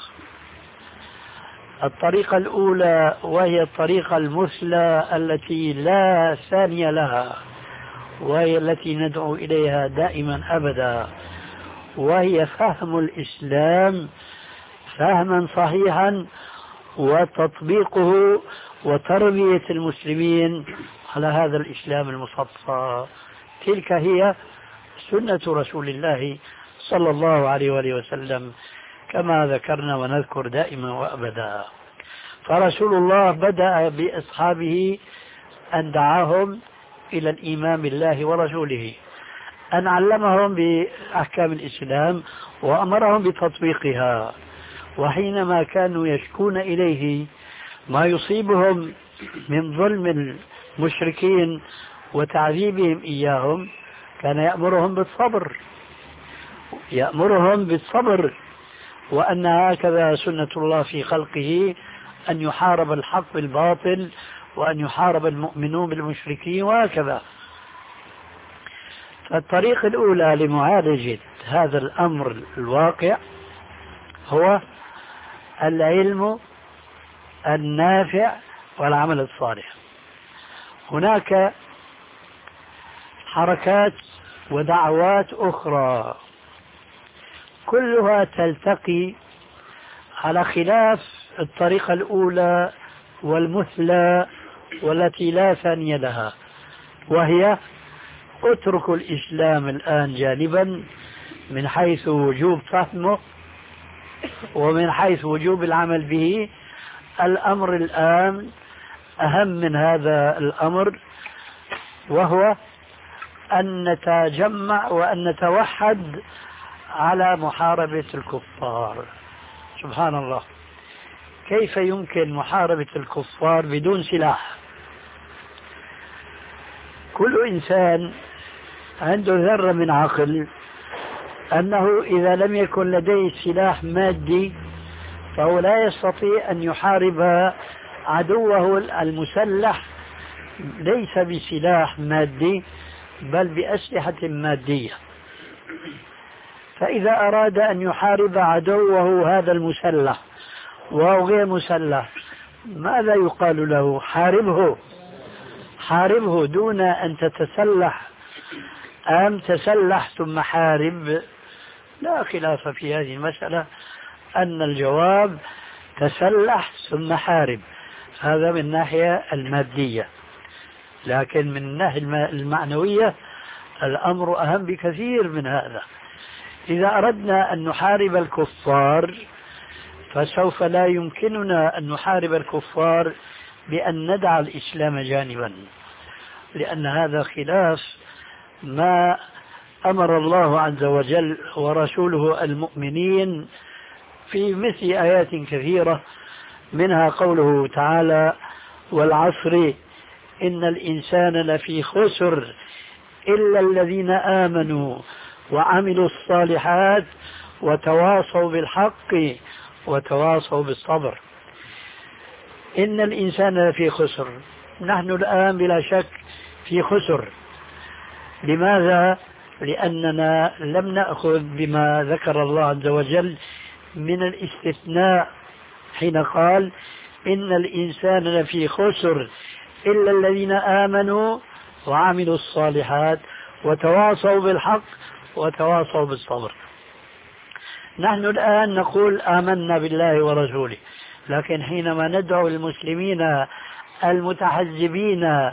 الطريقة الأولى وهي الطريقة المثلى التي لا ثانية لها، وهي التي ندعو إليها دائما أبدا، وهي فهم الإسلام فهما صحيحا وتطبيقه وتربية المسلمين على هذا الإسلام المصفى. تلك هي سنة رسول الله صلى الله عليه وآله وسلم كما ذكرنا ونذكر دائما وأبدا. فرسول الله بدأ بأصحابه أن دعاهم إلى الإيمان بالله ورسوله، أن علمهم بأحكام الإسلام وأمرهم بتطبيقها. وحينما كانوا يشكون إليه ما يصيبهم من ظلم المشركين وتعذيبهم إياهم كان يأمرهم بالصبر، يأمرهم بالصبر، وأن هكذا سنة الله في خلقه أن يحارب الحق بالباطل وأن يحارب المؤمنون بالمشركين وهكذا. فالطريقة الأولى لمعالجة هذا الأمر الواقع هو العلم النافع والعمل الصالح. هناك حركات ودعوات أخرى كلها تلتقي على خلاف الطريقة الأولى والمثلى والتي لا ثانية لها، وهي اتركوا الإسلام الآن جانبا من حيث وجوب فهمه ومن حيث وجوب العمل به. الأمر الآن أهم من هذا الأمر، وهو أن نتجمع وأن نتوحد على محاربة الكفار. سبحان الله، كيف يمكن محاربة الكفار بدون سلاح؟ كل إنسان عنده ذرة من عقل أنه إذا لم يكن لديه سلاح مادي فهو لا يستطيع أن يحارب عدوه المسلح ليس بسلاح مادي بل بأسلحة مادية. فإذا أراد أن يحارب عدوه هذا المسلح وهو غير مسلح ماذا يقال له؟ حاربه، حاربه دون أن تتسلح أم تسلح ثم حارب. لا خلاف في هذه المسألة أن الجواب تسلح ثم حارب، هذا من الناحية المادية. لكن من الناحية المعنوية الأمر أهم بكثير من هذا. إذا أردنا أن نحارب الكفار فسوف لا يمكننا أن نحارب الكفار بأن ندع الإسلام جانبا، لأن هذا خلاف ما أمر الله عز وجل ورسوله المؤمنين في مثل آيات كثيرة، منها قوله تعالى: والعصر إن الإنسان لفي خسر إلا الذين آمنوا وعملوا الصالحات وتواصوا بالحق وتواصوا بالصبر. إن الإنسان لفي خسر، نحن الآن بلا شك في خسر. لماذا؟ لأننا لم نأخذ بما ذكر الله عز وجل من الاستثناء حين قال: إن الإنسان لفي خسر إلا الذين آمنوا وعملوا الصالحات وتواصوا بالحق وتواصوا بالصبر. نحن الآن نقول آمنا بالله ورسوله، لكن حينما ندعو المسلمين المتحزبين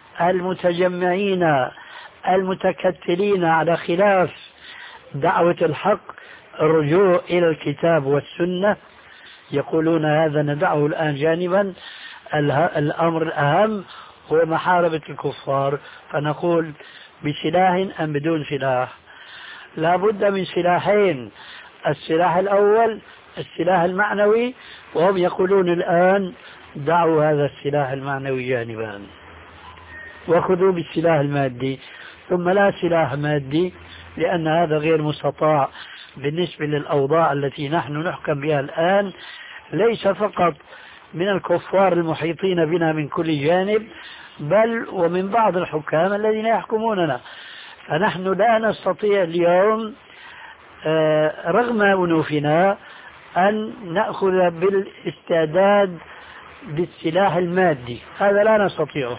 المتجمعين المتكتلين على خلاف دعوة الحق الرجوع إلى الكتاب والسنة، يقولون هذا ندعه الآن جانبا، الأمر الأهم هو محاربة الكفار. فنقول بسلاح أم بدون سلاح؟ لا بد من سلاحين: السلاح الأول السلاح المعنوي، وهم يقولون الآن دعوا هذا السلاح المعنوي جانبا وخذوا بالسلاح المادي. ثم لا سلاح مادي، لأن هذا غير مستطاع بالنسبة للأوضاع التي نحن نحكم بها الآن، ليس فقط من الكفار المحيطين بنا من كل جانب، بل ومن بعض الحكام الذين يحكموننا. فنحن لا نستطيع اليوم رغم أنوفنا أن نأخذ بالاستعداد بالسلاح المادي، هذا لا نستطيعه.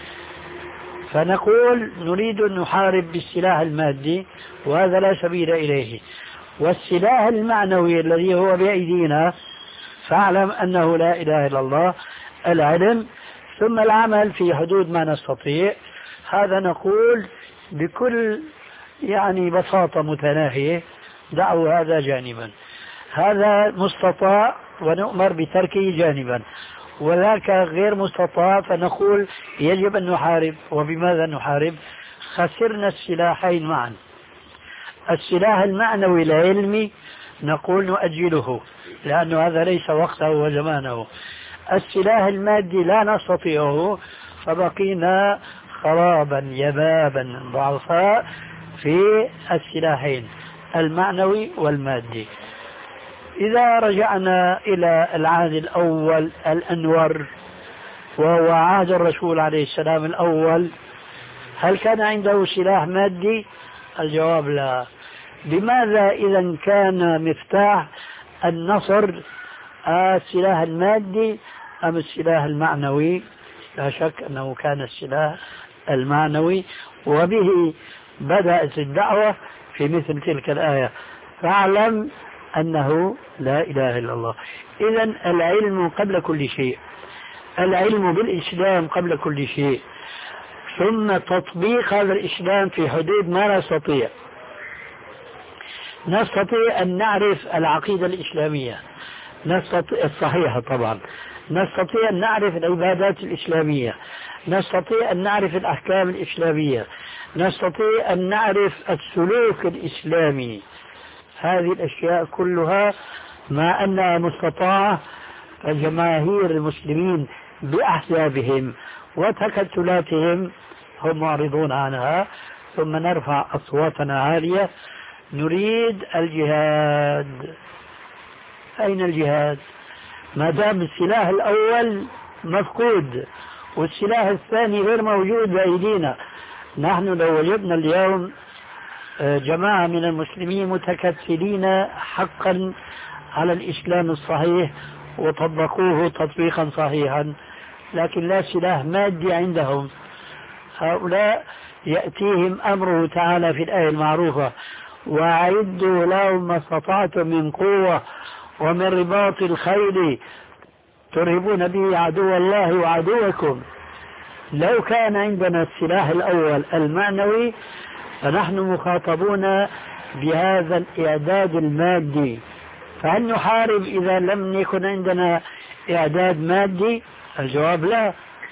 فنقول نريد أن نحارب بالسلاح المادي، وهذا لا سبيل إليه. والسلاح المعنوي الذي هو بأيدينا فاعلم أنه لا إله إلا الله، العلم ثم العمل في حدود ما نستطيع. هذا نقول بكل يعني بساطة متناهية دعوا هذا جانبا، هذا مستطاع ونؤمر بتركه جانبا، وذاك غير مستطاع فنقول يجب أن نحارب. وبماذا نحارب؟ خسرنا السلاحين معا. السلاح المعنوي العلمي نقول نؤجله لأنه هذا ليس وقته وزمانه. السلاح المادي لا نستطيعه، فبقينا خرابا يبابا ضعفاء في السلاحين المعنوي والمادي. إذا رجعنا إلى العهد الأول الأنور وهو عهد الرسول عليه السلام الأول، هل كان عنده سلاح مادي؟ الجواب لا. لماذا إذا كان مفتاح النصر السلاح المادي أم السلاح المعنوي؟ لا شك أنه كان السلاح المعنوي، وبه بدأت الدعوة في مثل تلك الآية: فاعلم أنه لا إله إلا الله. إذن العلم قبل كل شيء. العلم بالإسلام قبل كل شيء، ثم تطبيق هذا الإسلام في حدود ما نستطيع. نستطيع أن نعرف العقيدة الإسلامية نستطيع الصحيحة طبعا، نستطيع أن نعرف العبادات الإسلامية، نستطيع أن نعرف الأحكام الإسلامية، نستطيع أن نعرف السلوك الإسلامي. هذه الأشياء كلها مع أنها مستطاعة، فجماهير المسلمين بأحزابهم وتكتلاتهم هم معرضون عنها. ثم نرفع أصواتنا عالية، نريد الجهاد. أين الجهاد؟ ما دام السلاح الأول مفقود والسلاح الثاني غير موجود بأيدينا. نحن لو وجدنا اليوم جماعة من المسلمين متكتلين حقا على الإسلام الصحيح وطبقوه تطبيقا صحيحا، لكن لا سلاح مادي عندهم، هؤلاء يأتيهم أمره تعالى في الآية المعروفة: وأعدوا لهم ما استطعتم من قوة ومن رباط الخيل ترهبون به عدو الله وعدوكم. لو كان عندنا السلاح الأول المعنوي فنحن مخاطبون بهذا الإعداد المادي. فهل نحارب إذا لم يكن عندنا إعداد مادي؟ الجواب لا،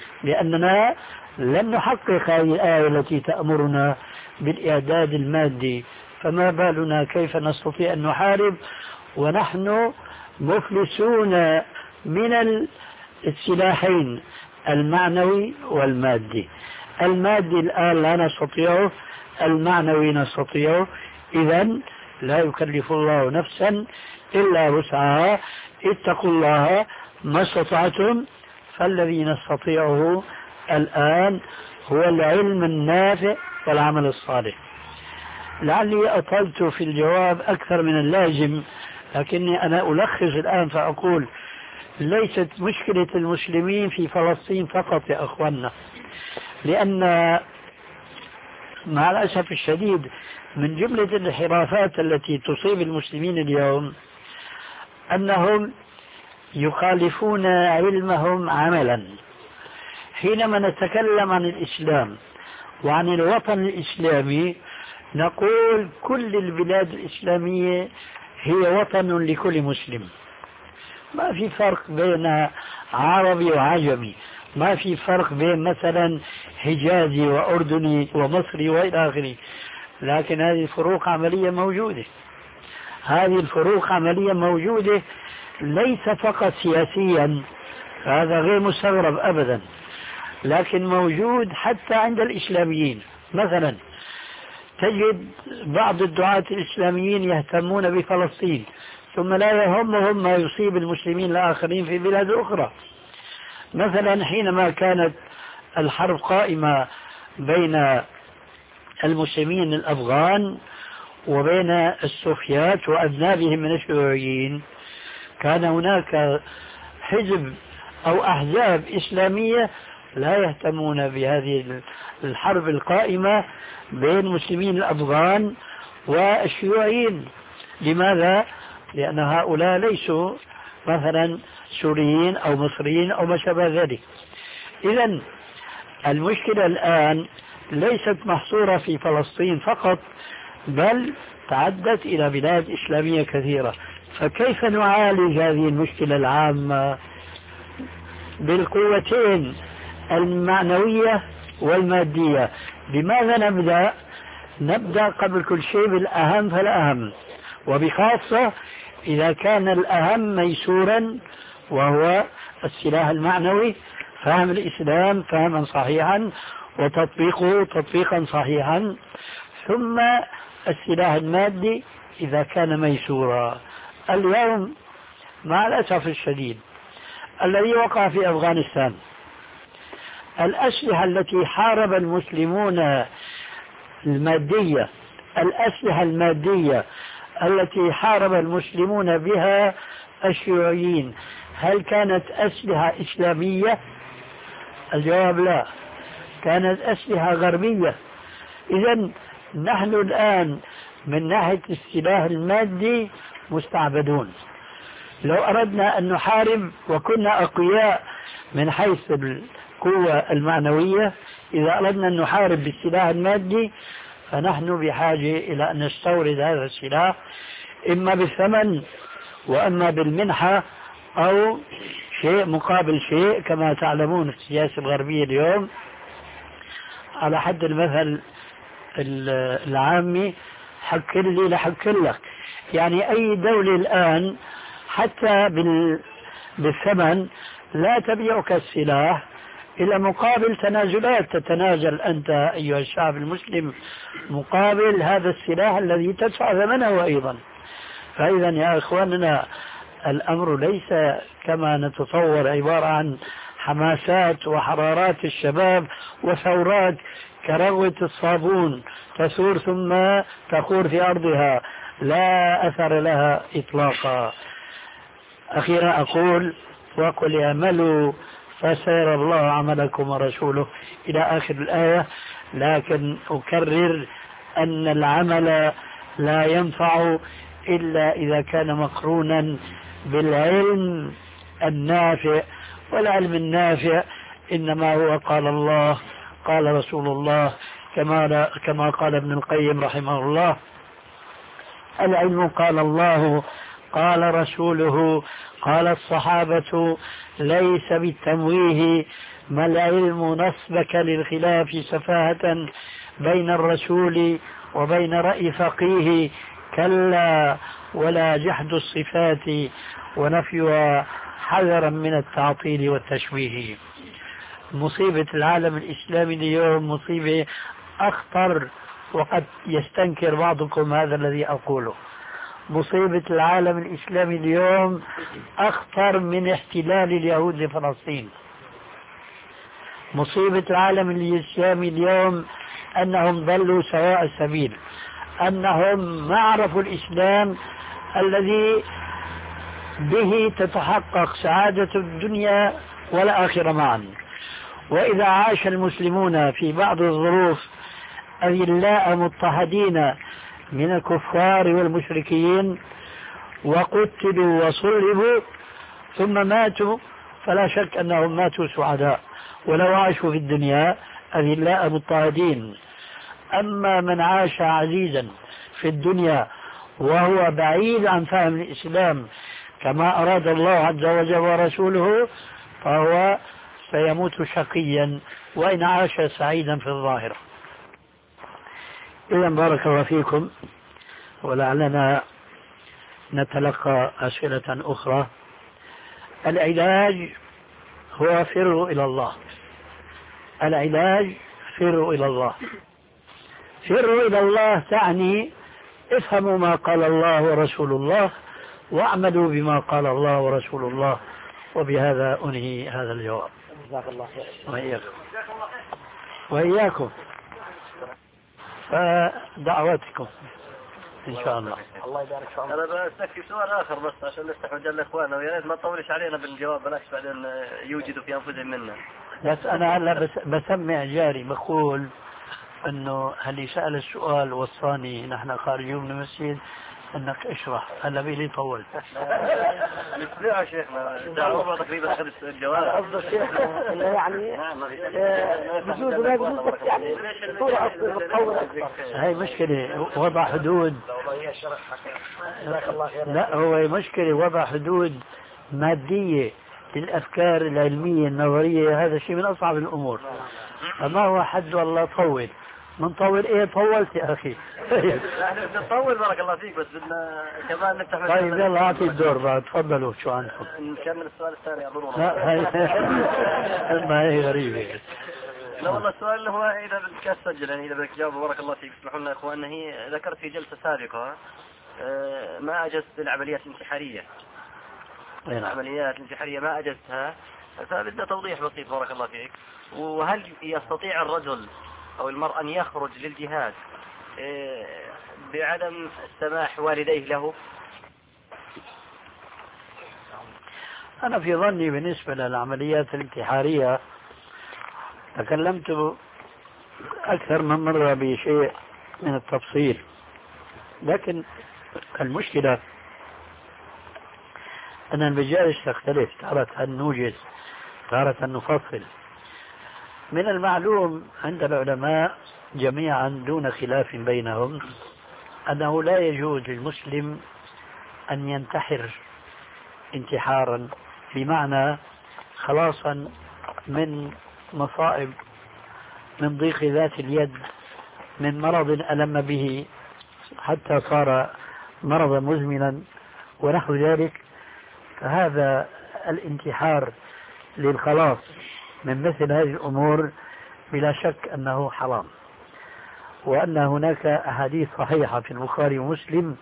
لأننا لن نحقق هذه الآية التي تأمرنا بالإعداد المادي، فما بالنا كيف نستطيع أن نحارب ونحن مفلسون من السلاحين المعنوي والمادي. المادي الآن لا نستطيعه، المعنوي نستطيعه. إذن لا يكلف الله نفسا إلا وسعها، اتقوا الله ما استطعتم. فالذي نستطيعه الآن هو العلم النافع والعمل الصالح. لعلي أطلت في الجواب أكثر من اللازم، لكني أنا ألخص الآن فأقول: ليست مشكلة المسلمين في فلسطين فقط يا أخوانا، لأن مع الأسف الشديد من جملة الانحرافات التي تصيب المسلمين اليوم أنهم يخالفون علمهم عملا. حينما نتكلم عن الإسلام وعن الوطن الإسلامي نقول كل البلاد الإسلامية هي وطن لكل مسلم، ما في فرق بين عربي وعجمي، ما في فرق بين مثلا حجازي وأردني ومصري وإلى آخره. لكن هذه الفروق عملية موجودة، هذه الفروق عملية موجودة ليس فقط سياسيا، هذا غير مستغرب أبدا، لكن موجود حتى عند الإسلاميين. مثلا تجد بعض الدعاة الإسلاميين يهتمون بفلسطين ثم لا يهمهم ما يصيب المسلمين الآخرين في بلاد أخرى. مثلا حينما كانت الحرب قائمة بين المسلمين الأفغان وبين السوفيات وأذنابهم من الشيوعيين، كان هناك حزب أو أحزاب إسلامية لا يهتمون بهذه الحرب القائمة بين المسلمين الأفغان والشيوعيين. لماذا؟ لأن هؤلاء ليسوا مثلا سوريين أو مصريين أو ما شابه ذلك. إذن المشكلة الآن ليست محصورة في فلسطين فقط، بل تعدت إلى بلاد إسلامية كثيرة. فكيف نعالج هذه المشكلة العامة؟ بالقوتين المعنوية والمادية. بماذا نبدأ؟ نبدأ قبل كل شيء بالأهم فالأهم، وبخاصة إذا كان الأهم ميسورا وهو السلاح المعنوي، فهم الإسلام فهما صحيحا وتطبيقه تطبيقا صحيحا، ثم السلاح المادي إذا كان ميسورا. اليوم مع الأسف الشديد الذي وقع في أفغانستان، الأسلحة التي حارب المسلمون المادية، الأسلحة المادية التي حارب المسلمون بها الشيوعيين، هل كانت أسلحة إسلامية؟ الجواب لا، كانت أسلحة غربية. إذن نحن الآن من ناحية السلاح المادي مستعبدون. لو أردنا أن نحارب وكنا أقوياء من حيث القوة المعنوية إذا أردنا أن نحارب بالسلاح المادي فنحن بحاجة إلى أن نستورد هذا السلاح إما بالثمن وإما بالمنحة أو شيء مقابل شيء، كما تعلمون في السياسة الغربية اليوم على حد المثل العامي حك لي لحك لك. يعني أي دولة الآن حتى بالثمن لا تبيعك السلاح إلى مقابل تنازلات، تتنازل أنت أيها الشعب المسلم مقابل هذا السلاح الذي تدفع ثمنه أيضا. فإذا يا إخواننا الأمر ليس كما نتصور عبارة عن حماسات وحرارات الشباب وثورات كروة الصابون تثور ثم تخور في أرضها لا أثر لها إطلاقا. أخيرا أقول وقل اعملوا فسيرى الله عملكم ورسوله إلى آخر الآية، لكن أكرر أن العمل لا ينفع إلا إذا كان مقرونا بالعلم النافع، والعلم النافع إنما هو قال الله قال رسول الله، كما كما قال ابن القيم رحمه الله: العلم قال الله قال رسوله قال الصحابة ليس بالتمويه، ما العلم نصبك للخلاف سفاهة بين الرسول وبين رأي فقيه، كلا ولا جحد الصفات ونفيها حذرا من التعطيل والتشويه. مصيبة العالم الإسلامي اليوم مصيبة أخطر، وقد يستنكر بعضكم هذا الذي أقوله. مصيبة العالم الإسلامي اليوم أخطر من احتلال اليهود لفلسطين. مصيبة العالم الإسلامي اليوم أنهم ضلوا سواء السبيل، أنهم ما عرفوا الإسلام الذي به تتحقق سعادة الدنيا والآخرة معا. وإذا عاش المسلمون في بعض الظروف أذلاء مضطهدين من الكفار والمشركين وقتلوا وصلبوا ثم ماتوا، فلا شك أنهم ماتوا سعداء ولو عاشوا في الدنيا أذلاء مضطهدين. أما من عاش عزيزا في الدنيا وهو بعيد عن فهم الإسلام كما أراد الله عز وجل ورسوله فهو سيموت شقيا وإن عاش سعيدا في الظاهر. إذا بارك الله فيكم، ولعلنا نتلقى أسئلة أخرى. العلاج هو فروا إلى الله. العلاج فروا إلى الله. فروا إلى الله تعني افهموا ما قال الله ورسول الله واعملوا بما قال الله ورسول الله. وبهذا أنهي هذا الجواب. جزاك الله خير. وإياكم وإياكم فدعواتكم إن شاء الله. الله يبارك فيك. أنا بستكفي سؤال آخر بس عشان نفتح مجال لإخواننا، ويا ريت ما تطولش علينا بالجواب بلاش بعدين يوجدوا في أنفسهم منا. بس أنا هلا بس بسمع جاري بقول إنه اللي سأل السؤال وصاني نحن خارجين من المسجد انك اشرح. هلا بيلي طولت. لا يا شيخنا دعوة تقريبا اخذ الجواب. قصد شيخنا انه يعني بجوز ما بجوز يعني صورة تطول اكثر. هاي مشكلة وضع حدود. لا هو مشكلة وضع حدود مادية للافكار العلمية النظرية، هذا شيء من اصعب الامور. فما هو حد والله طول من طول ايه طولت يا اخي. احنا بنطول بارك الله فيك بس بدنا كمان نفتح. طيب يلا اعطي الدور بعد، تفضلوا شو عندكم. نكمل السؤال الثاني اظن. لا هي ما هي غريبة. لا والله السؤال اللي هو اذا بدك تسجل يعني اذا بدك تجاوب بارك الله فيك اسمحوا لنا يا اخوان. هي ذكرت في جلسة سابقة ما اجزت العمليات الانتحارية. العمليات الانتحارية ما اجزتها، فبدنا توضيح بسيط بارك الله فيك. وهل يستطيع الرجل أو المرأة أن يخرج للجهاد بعدم سماح والديه له؟ أنا في ظني بالنسبة للعمليات الانتحارية تكلمت أكثر من مرة بشيء من التفصيل، لكن المشكلة أن المجالس تختلف. تارة نوجد تارة نفصل. من المعلوم عند العلماء جميعا دون خلاف بينهم أنه لا يجوز للمسلم أن ينتحر انتحارا، بمعنى خلاصا من مصائب، من ضيق ذات اليد، من مرض ألم به حتى صار مرضا مزمنا ونحو ذلك. فهذا الانتحار للخلاص من مثل هذه الأمور بلا شك أنه حرام، وأن هناك أحاديث صحيحة في البخاري ومسلم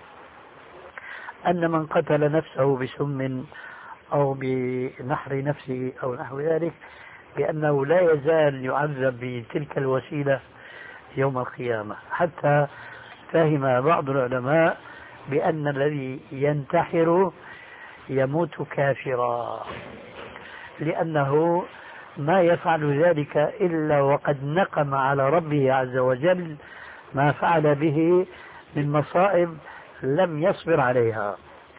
أن من قتل نفسه بسم أو بنحر نفسه أو نحو ذلك بأنه لا يزال يعذب بتلك الوسيلة يوم القيامة، حتى فهم بعض العلماء بأن الذي ينتحر يموت كافرا، لأنه ما يفعل ذلك إلا وقد نقم على ربه عز وجل ما فعل به من مصائب لم يصبر عليها.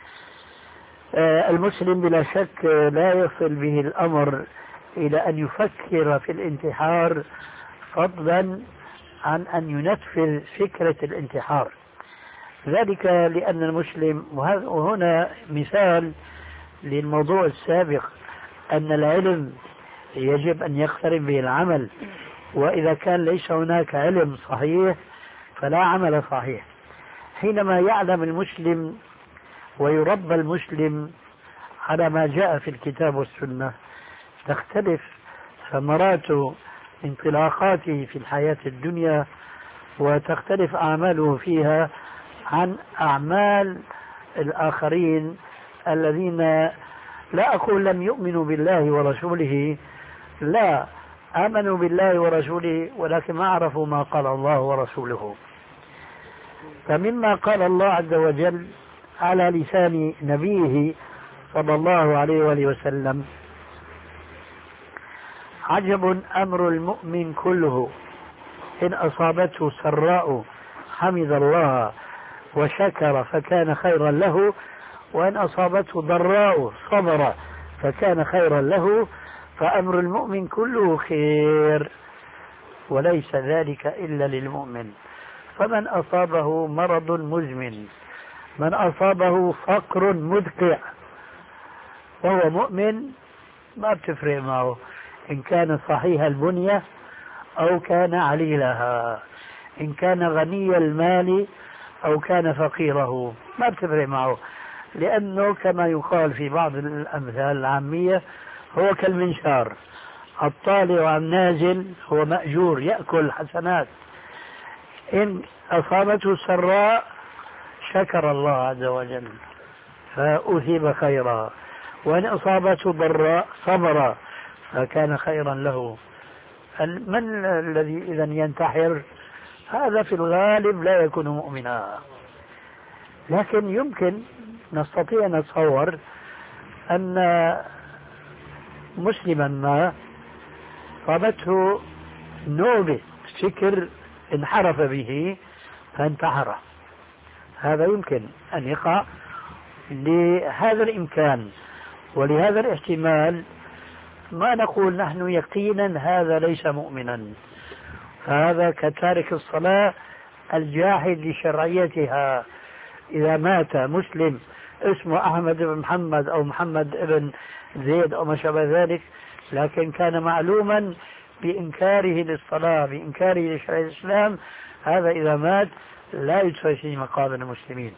المسلم بلا شك لا يصل به الأمر إلى أن يفكر في الانتحار، فضلا عن أن ينفذ فكرة الانتحار. ذلك لأن المسلم، وهنا مثال للموضوع السابق، أن العلم يجب أن يقترن به العمل، وإذا كان ليس هناك علم صحيح فلا عمل صحيح. حينما يعلم المسلم ويربى المسلم على ما جاء في الكتاب والسنة تختلف ثمرات انطلاقاته في الحياة الدنيا، وتختلف أعماله فيها عن أعمال الآخرين الذين لا أقول لم يؤمنوا بالله ورسوله، لا، آمنوا بالله ورسوله ولكن ما عرفوا ما قال الله ورسوله. فمما قال الله عز وجل على لسان نبيه صلى الله عليه وآله وسلم: عجب أمر المؤمن كله، إن أصابته سراء حمد الله وشكر فكان خيرا له، وإن أصابته ضراء صبر فكان خيرا له، فأمر المؤمن كله خير، وليس ذلك إلا للمؤمن. فمن أصابه مرض مزمن، من أصابه فقر مدقع وهو مؤمن، ما بتفرق معه إن كان صحيح البنية أو كان عليلها، إن كان غني المال أو كان فقيره، ما بتفرق معه، لأنه كما يقال في بعض الأمثال العامية هو كالمنشار، الطالع عن نازل هو مأجور يأكل حسنات. إن أصابته سراء شكر الله عز وجل فأثيب خيرا، وإن أصابته ضراء صبر فكان خيرا له. من الذي إذا ينتحر؟ هذا في الغالب لا يكون مؤمنا، لكن يمكن نستطيع نتصور أن مسلما ما صابته نوبة فكر انحرف به فانتحر، هذا يمكن أن يقع. لهذا الإمكان ولهذا الاحتمال ما نقول نحن يقينا هذا ليس مؤمنا، فهذا كتارك الصلاة الجاحد لشرعيتها. إذا مات مسلم اسمه أحمد بن محمد أو محمد بن زيد أو ما شابه ذلك، لكن كان معلوما بإنكاره للصلاة، بإنكاره لشرع الإسلام، هذا إذا مات لا يدفع في مقابل المسلمين.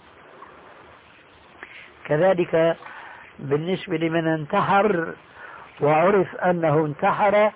كذلك بالنسبة لمن انتحر وعرف أنه انتحر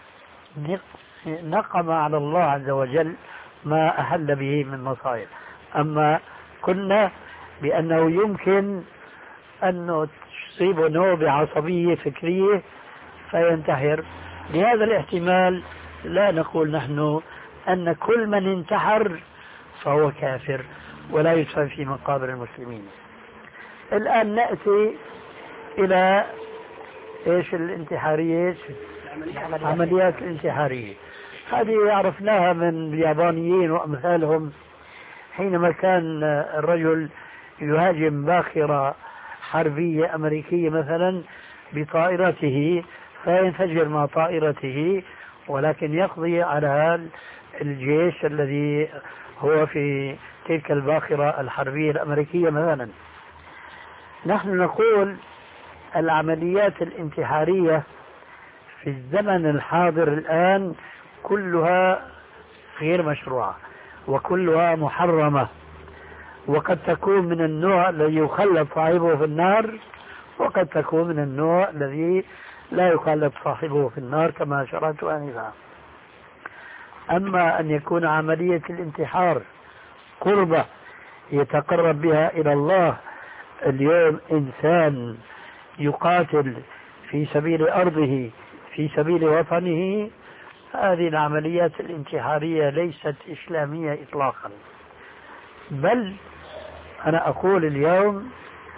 نقم على الله عز وجل ما أحل به من مصائب. أما قلنا بأنه يمكن أن تصيبه نوبة عصبية فكرية فينتحر، لهذا الاحتمال لا نقول نحن أن كل من انتحر فهو كافر ولا يدفع في مقابر المسلمين. الآن نأتي إلى إيش الانتحارية، عمليات الانتحارية. هذه عرفناها من اليابانيين وأمثالهم، حينما كان الرجل يهاجم باخرة حربية أمريكية مثلا بطائرته فينفجر مع طائرته، ولكن يقضي على الجيش الذي هو في تلك الباخرة الحربية الأمريكية مثلا. نحن نقول العمليات الانتحارية في الزمن الحاضر الآن كلها غير مشروعة وكلها محرمة، وقد تكون من النوع الذي يخلد صاحبه في النار، وقد تكون من النوع الذي لا يخلد صاحبه في النار كما أشرت آنفا. أما أن يكون عملية الانتحار قربة يتقرب بها إلى الله، اليوم إنسان يقاتل في سبيل أرضه في سبيل وطنه، هذه العمليات الانتحارية ليست إسلامية إطلاقا. بل أنا أقول اليوم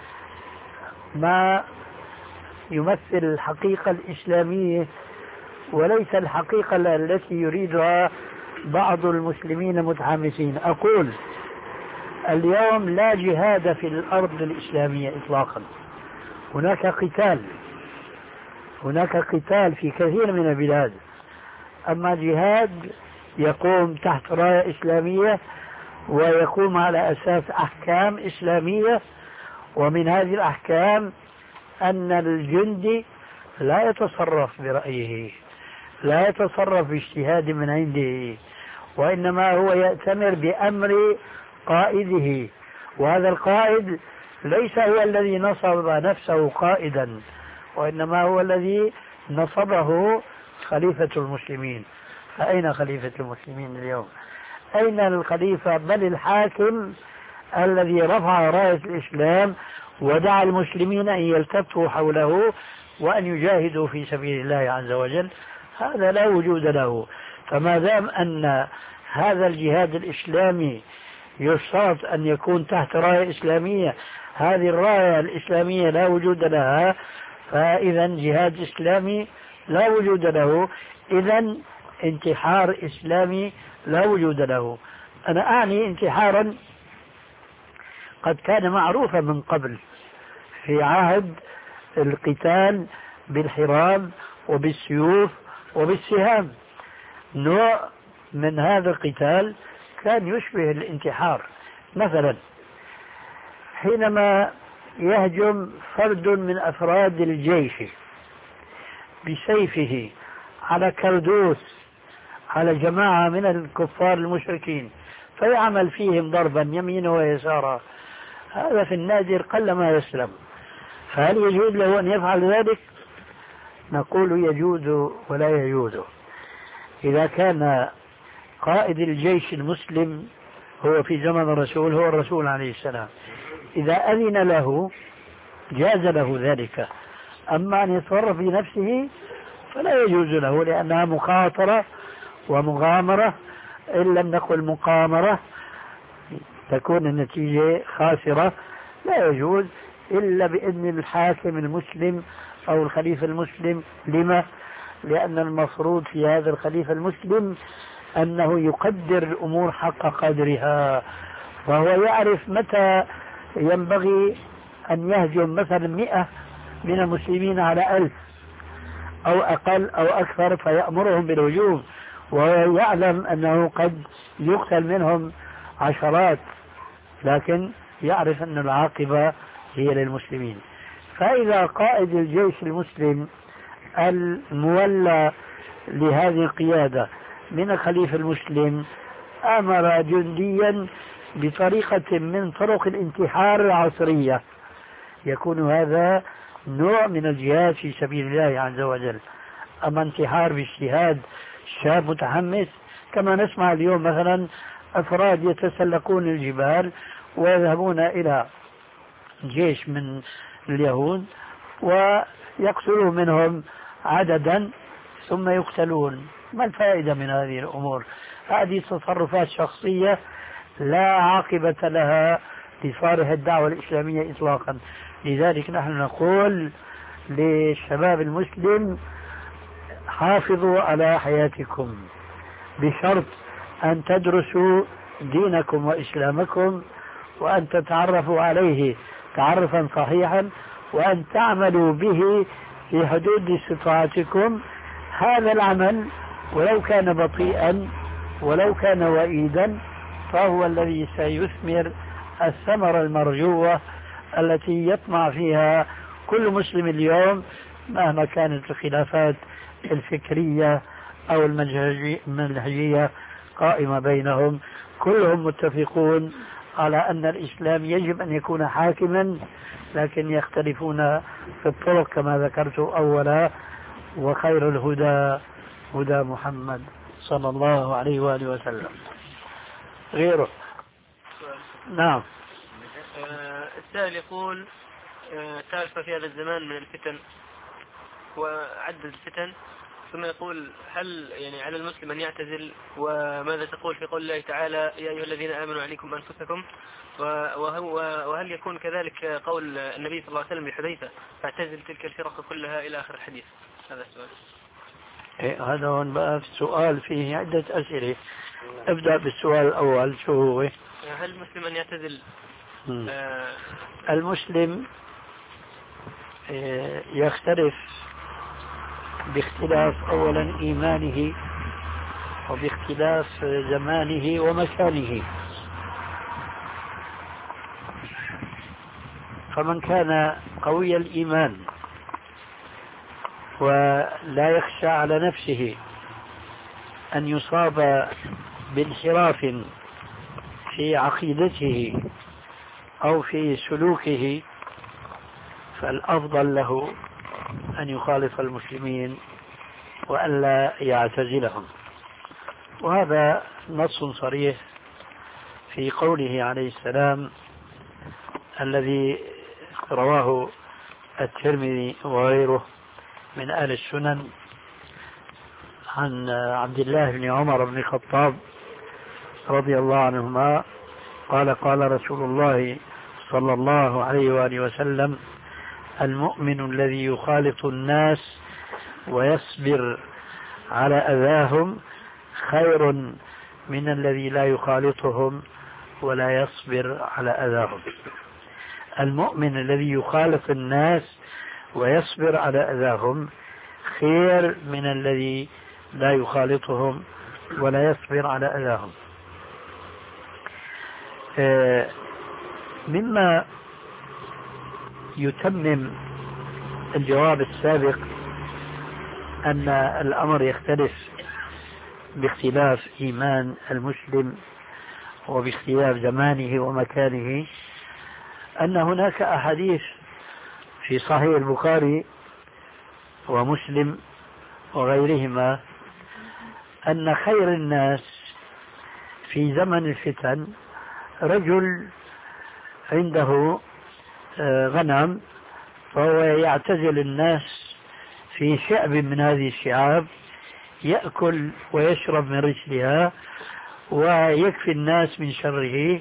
ما يمثل الحقيقة الإسلامية وليس الحقيقة التي يريدها بعض المسلمين المتحمسين. أقول اليوم لا جهاد في الأرض الإسلامية إطلاقا، هناك قتال، هناك قتال في كثير من البلاد، أما جهاد يقوم تحت راية إسلامية ويقوم على أساس أحكام إسلامية، ومن هذه الأحكام أن الجندي لا يتصرف برأيه، لا يتصرف باجتهاد من عنده، وإنما هو يأتمر بأمر قائده، وهذا القائد ليس هو الذي نصب نفسه قائدا، وإنما هو الذي نصبه خليفة المسلمين. فأين خليفة المسلمين اليوم؟ أين الخليفة بل الحاكم الذي رفع راية الإسلام ودعا المسلمين أن يلتفوا حوله وأن يجاهدوا في سبيل الله عز وجل؟ هذا لا وجود له. فما دام أن هذا الجهاد الإسلامي يشترط أن يكون تحت راية إسلامية، هذه الراية الإسلامية لا وجود لها، فإذا جهاد إسلامي لا وجود له، إذا انتحار إسلامي لا وجود له. أنا أعني انتحارا قد كان معروفا من قبل في عهد القتال بالحراب وبالسيوف وبالسهام. نوع من هذا القتال كان يشبه الانتحار. مثلا حينما يهجم فرد من أفراد الجيش بسيفه على كردوس على جماعة من الكفار المشركين فيعمل فيهم ضربا يمينا ويسارا، هذا في النادر قلما يسلم، فهل يجوز له أن يفعل ذلك؟ نقول يجوز ولا يجوز. إذا كان قائد الجيش المسلم هو في زمن الرسول هو الرسول عليه السلام، إذا أذن له جاز له ذلك، أما أن يتصرف بنفسه فلا يجوز له، لأنها مخاطرة ومغامرة، إن لم نقل مقامرة تكون النتيجة خاسرة. لا يجوز إلا بإذن الحاكم المسلم أو الخليفة المسلم. لما؟ لأن المفروض في هذا الخليفة المسلم أنه يقدر الأمور حق قدرها، وهو يعرف متى ينبغي أن يهجم مثلا مئة من المسلمين على ألف أو أقل أو أكثر فيأمرهم بالهجوم، وهو يعلم أنه قد يقتل منهم عشرات، لكن يعرف أن العاقبة هي للمسلمين. فإذا قائد الجيش المسلم المولى لهذه القيادة من الخليفة المسلم أمر جنديا بطريقة من طرق الانتحار العصرية، يكون هذا نوع من الجهاد في سبيل الله عز وجل. أما انتحار باجتهاد شاب متحمس كما نسمع اليوم مثلا أفراد يتسلقون الجبال ويذهبون إلى جيش من اليهود ويقتلوا منهم عددا ثم يقتلون. ما الفائدة من هذه الأمور؟ هذه تصرفات شخصية لا عاقبة لها لصالح الدعوة الإسلامية إطلاقا. لذلك نحن نقول للشباب المسلم حافظوا على حياتكم بشرط أن تدرسوا دينكم وإسلامكم وأن تتعرفوا عليه تعرفا صحيحا وأن تعملوا به في حدود استطاعتكم هذا العمل ولو كان بطيئا ولو كان وئيدا فهو الذي سيثمر الثمرة المرجوة التي يطمع فيها كل مسلم اليوم مهما كانت الخلافات الفكرية أو المنهجية قائمة بينهم. كلهم متفقون على أن الإسلام يجب أن يكون حاكما، لكن يختلفون في الطرق كما ذكرت أولا. وخير الهدى هدى محمد صلى الله عليه وآله وسلم. غيره. نعم. السائل يقول تعرف في هذا الزمان من الفتن وعدد الفتن، ثم يقول هل يعني على المسلم أن يعتزل؟ وماذا تقول في قول الله تعالى يا أيها الذين آمنوا عليكم أنفسكم؟ وهل يكون كذلك قول النبي صلى الله عليه وسلم لحذيفة فاعتزل تلك الفرق كلها إلى آخر الحديث؟ هذا السؤال. إيه هذا هون بقى السؤال فيه عدة أسئلة. ابدأ بالسؤال الأول، شو هو؟ هل المسلم أن يعتزل؟ آه المسلم آه يختلف باختلاف أولا إيمانه وباختلاف زمانه ومكانه. فمن كان قوي الإيمان ولا يخشى على نفسه أن يصاب بانحراف في عقيدته أو في سلوكه فالأفضل له أن يخالف المسلمين وألا يعتزلهم. وهذا نص صريح في قوله عليه السلام الذي رواه الترمذي وغيره من أهل السنن عن عبد الله بن عمر بن الخطاب رضي الله عنهما قال قال رسول الله صلى الله عليه وآله وسلم المؤمن الذي يخالط الناس ويصبر على أذاهم خير من الذي لا يخالطهم ولا يصبر على أذاهم. المؤمن الذي يخالط الناس ويصبر على أذاهم خير من الذي لا يخالطهم ولا يصبر على أذاهم. مما يتمم الجواب السابق أن الأمر يختلف باختلاف إيمان المسلم وباختلاف زمانه ومكانه، أن هناك أحاديث في صحيح البخاري ومسلم وغيرهما أن خير الناس في زمن الفتن رجل عنده غنم فهو يعتزل الناس في شعب من هذه الشعاب يأكل ويشرب من رجلها ويكفي الناس من شره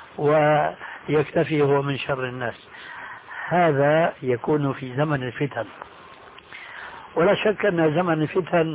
ويكتفي هو من شر الناس. هذا يكون في زمن الفتن. ولا شك أن زمن الفتن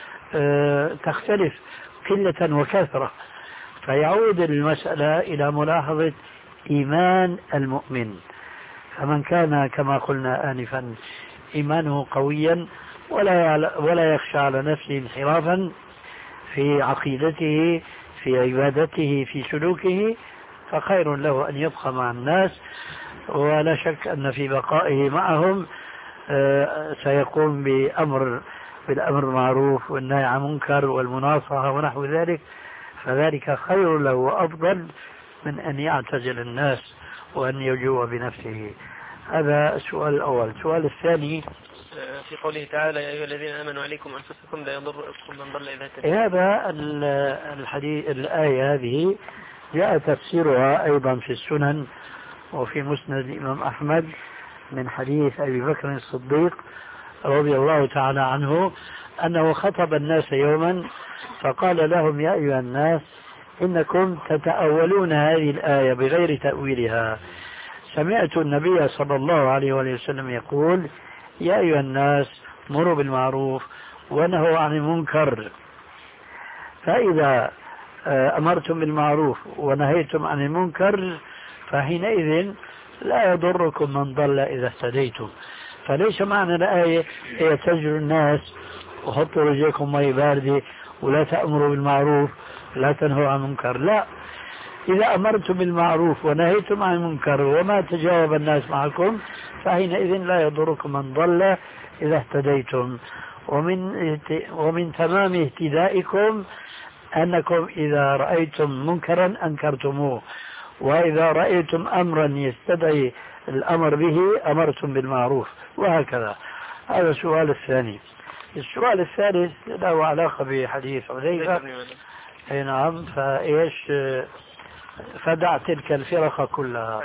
تختلف قلة وكثرة، فيعود المسألة إلى ملاحظة إيمان المؤمن. فمن كان كما قلنا آنفا إيمانه قويا ولا ولا يخشى على نفسه انحرافا في عقيدته في عبادته في سلوكه فخير له أن يبقى مع الناس، ولا شك أن في بقائه معهم سيقوم بأمر بالأمر المعروف والنهي عن المنكر والمناصحة ونحو ذلك، فذلك خير له وأفضل من أن يعتزل الناس وأن يجوع بنفسه. هذا السؤال الأول. السؤال الثاني في قوله تعالى يا أيها الذين آمنوا عليكم أنفسكم لا يضركم من ضل إذا اهتديتم. هذا الحديث الآية هذه جاء تفسيرها أيضا في السنن وفي مسند الإمام أحمد من حديث أبي بكر الصديق رضي الله تعالى عنه أنه خطب الناس يوما فقال لهم يا أيها الناس إنكم تتأولون هذه الآية بغير تأويلها. سمعت النبي صلى الله عليه وسلم يقول يا أيها الناس مروا بالمعروف ونهوا عن المنكر، فإذا أمرتم بالمعروف ونهيتم عن المنكر فحينئذ لا يضركم من ضل إذا اهتديتم. فليس معنى الآية اعتزلوا الناس وحطوا رجلكم مي باردة ولا تأمروا بالمعروف ولا تنهوا عن المنكر. لا، إذا أمرتم بالمعروف ونهيتم عن المنكر وما تجاوب الناس معكم فحينئذ لا يضركم من ضل إذا اهتديتم. ومن ومن تمام اهتدائكم أنكم إذا رأيتم منكرا أنكرتموه، وإذا رأيتم أمرا يستدعي الأمر به أمرتم بالمعروف، وهكذا. هذا السؤال الثاني. السؤال الثالث له علاقة بحديث حذيفة. أي نعم. فإيش فدع تلك الفرق كلها.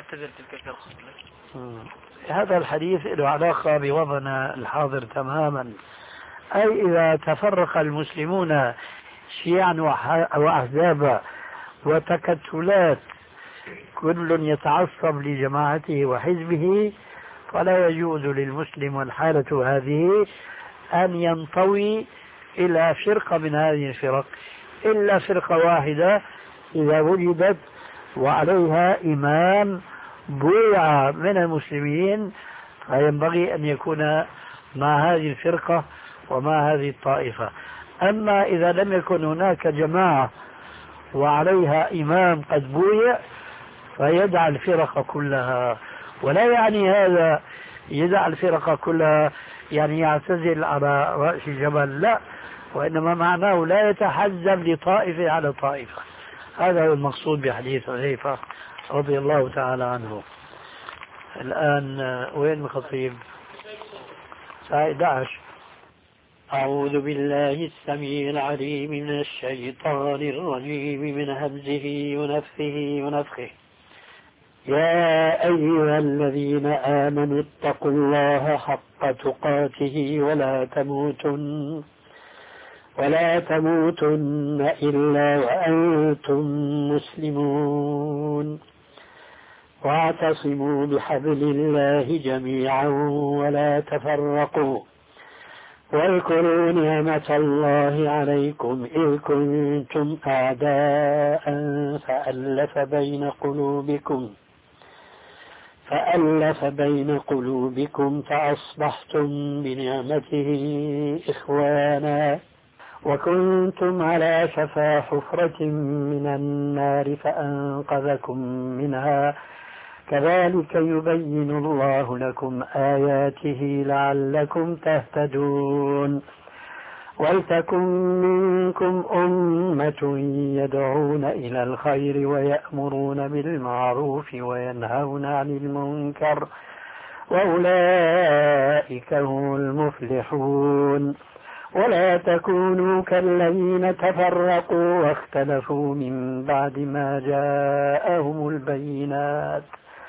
هذا الحديث له علاقة بوضعنا الحاضر تماما. أي إذا تفرق المسلمون شيعا وأحزابا وتكتلات كل يتعصب لجماعته وحزبه، فلا يجوز للمسلم والحالة هذه أن ينطوي إلى فرقة من هذه الفرق إلا فرقة واحدة إذا وجدت وعليها إمام بويع من المسلمين، فينبغي أن يكون مع هذه الفرقة ومع هذه الطائفة. أما إذا لم يكن هناك جماعة وعليها إمام قد بويع فيدع الفرق كلها. ولا يعني هذا يدع الفرق كلها يعني يعتزل على رأس الجبل، لا، وإنما معناه لا يتحزب لطائفة على طائفة. هذا هو المقصود بحديث حذيفة رضي الله تعالى عنه. الآن وين الخطيب؟ الساعة إحدى عشر. أعوذ بالله السميع العليم من الشيطان الرجيم من همزه ونفثه ونفخه. يا أيها الذين آمنوا اتقوا الله حق تقاته ولا تموتن ولا تموتن إلا وأنتم مسلمون، واعتصموا بحبل الله جميعا ولا تفرقوا، واذكروا نعمة الله عليكم إذ كنتم أعداء فألف بين قلوبكم فألف بين قلوبكم فأصبحتم بنعمته إخوانا، وكنتم على شفا حفرة من النار فأنقذكم منها، كذلك يبين الله لكم آياته لعلكم تهتدون. ولتكن منكم أمة يدعون إلى الخير ويأمرون بالمعروف وينهون عن المنكر وأولئك هم المفلحون. ولا تكونوا كالذين تفرقوا واختلفوا من بعد ما جاءهم البينات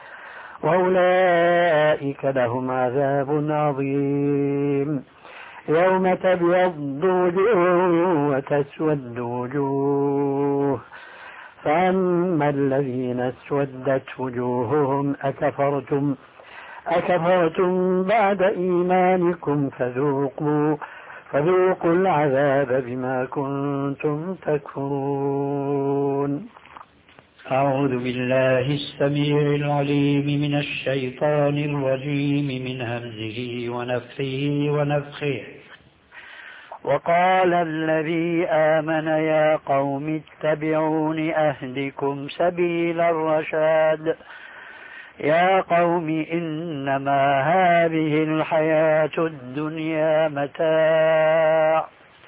وأولئك لهم عذاب عظيم. يوم تبيض وجوه وتسود وجوه، فأما الذين اسودت وجوههم أكفرتم أكفرتم بعد إيمانكم فذوقوا فذوقوا العذاب بما كنتم تكفرون. أعوذ بالله السميع العليم من الشيطان الرجيم من همزه ونفثه ونفخه. وقال الذي آمن يا قوم اتبعون أهدكم سبيل الرشاد. يا قوم إنما هذه الحياة الدنيا متاع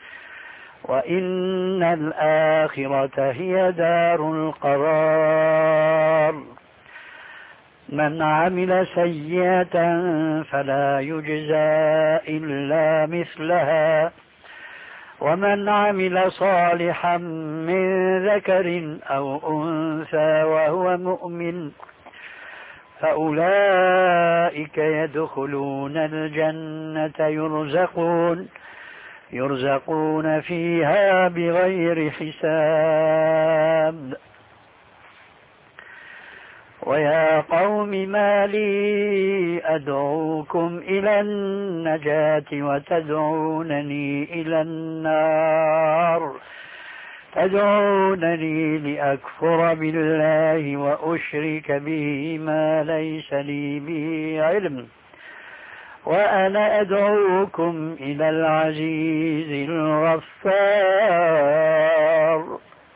وإن الآخرة هي دار القرار. من عمل سيئة فلا يجزى إلا مثلها ومن عمل صالحا من ذكر أو أنثى وهو مؤمن فأولئك يدخلون الجنة يرزقون يرزقون فيها بغير حساب. ويا قوم ما لي أدعوكم إلى النجاة وتدعونني إلى النار تدعونني لأكفر بالله وأشرك به ما ليس لي به علم وأنا أدعوكم إلى العزيز الغفار.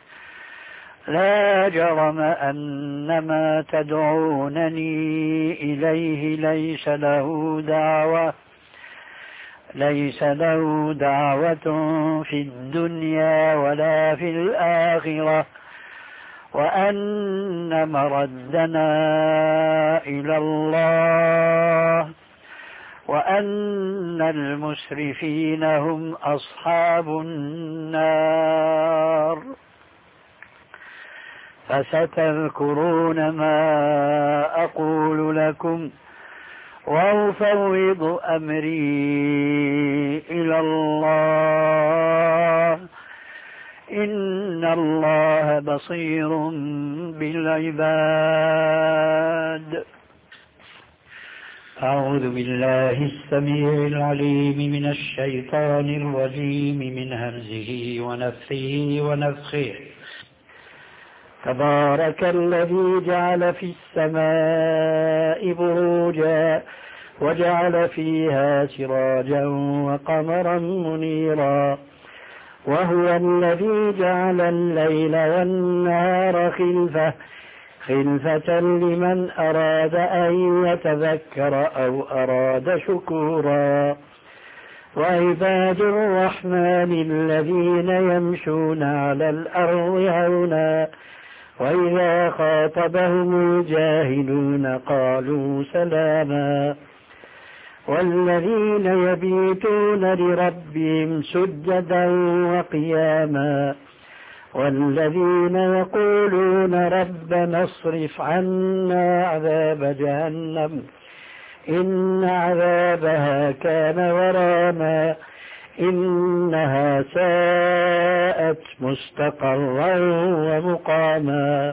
لا جرم أن ما تدعونني إليه ليس له دعوة ليس له دعوة في الدنيا ولا في الآخرة، وأن مردنا إلى الله، وأن المسرفين هم أصحاب النار. فستذكرون ما أقول لكم وأفوض أمري إلى الله، إن الله بصير بالعباد. أعوذ بالله السميع العليم من الشيطان الرجيم من همزه ونفثه ونفخه. تبارك الذي جعل في السماء بروجا وجعل فيها سراجا وقمرا منيرا، وهو الذي جعل الليل والنهار خلفة خلفة لمن أراد أن يتذكر أو أراد شكورا. وعباد الرحمن الذين يمشون على الأرض هونا وإذا خاطبهم الجاهلون قالوا سلاما. والذين يبيتون لربهم سجدا وقياما، والذين يقولون ربنا اصرف عنا عذاب جهنم إن عذابها كان غراما إنها ساءت مستقرا ومقاما.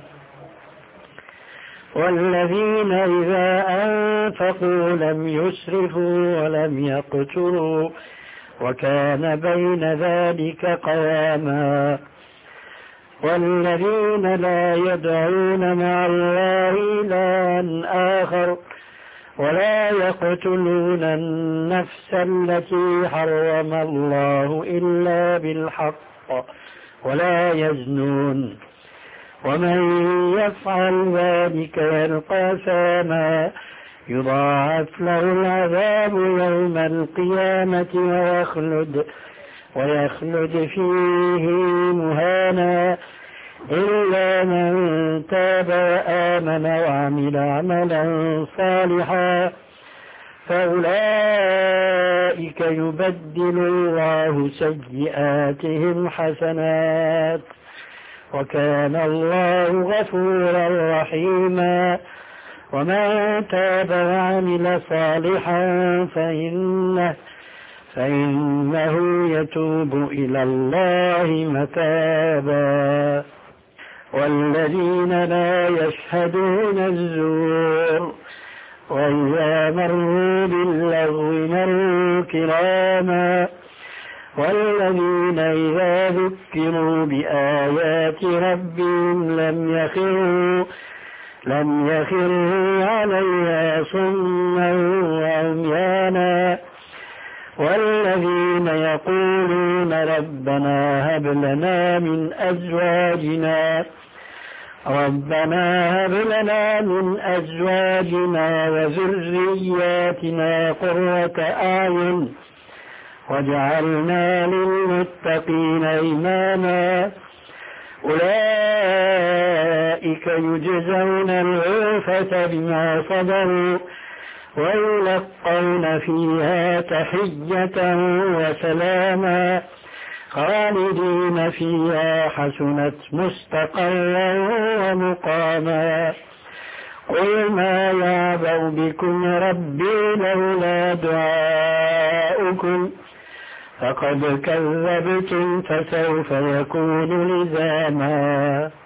والذين إذا أنفقوا لم يسرفوا ولم يقتروا وكان بين ذلك قواما. والذين لا يدعون مع الله إلها آخر ولا يقتلون النفس التي حرم الله إلا بالحق ولا يزنون، ومن يفعل ذلك يلقى ثاما يضاعف له العذاب يوم القيامة ويخلد ويخلد فيه مهانا إلا من تاب وآمن وعمل عملا صالحا فأولئك يبدل الله سيئاتهم حسنات وكان الله غفورا رحيما. ومن تاب وعمل صالحا فإنه فإنه يتوب إلى الله متابا. والذين لا يشهدون الزور وإذا مروا باللغو مروا كراما. والذين إذا ذكروا بآيات ربهم لم يخروا لم يخروا عليها صما وعميانا. والذين يقولون ربنا هب لنا من أزواجنا ربنا هب لنا من أزواجنا وذرياتنا قرة أعين واجعلنا للمتقين إماما. أولئك يجزون الغرفة بما صبروا ويلقون فيها تحية وسلاما خالدين فيها حسنت مستقرا ومقاما. قل ما يعبأ بكم ربي لولا دعاؤكم فقد كذبتم فسوف يكون لزاما.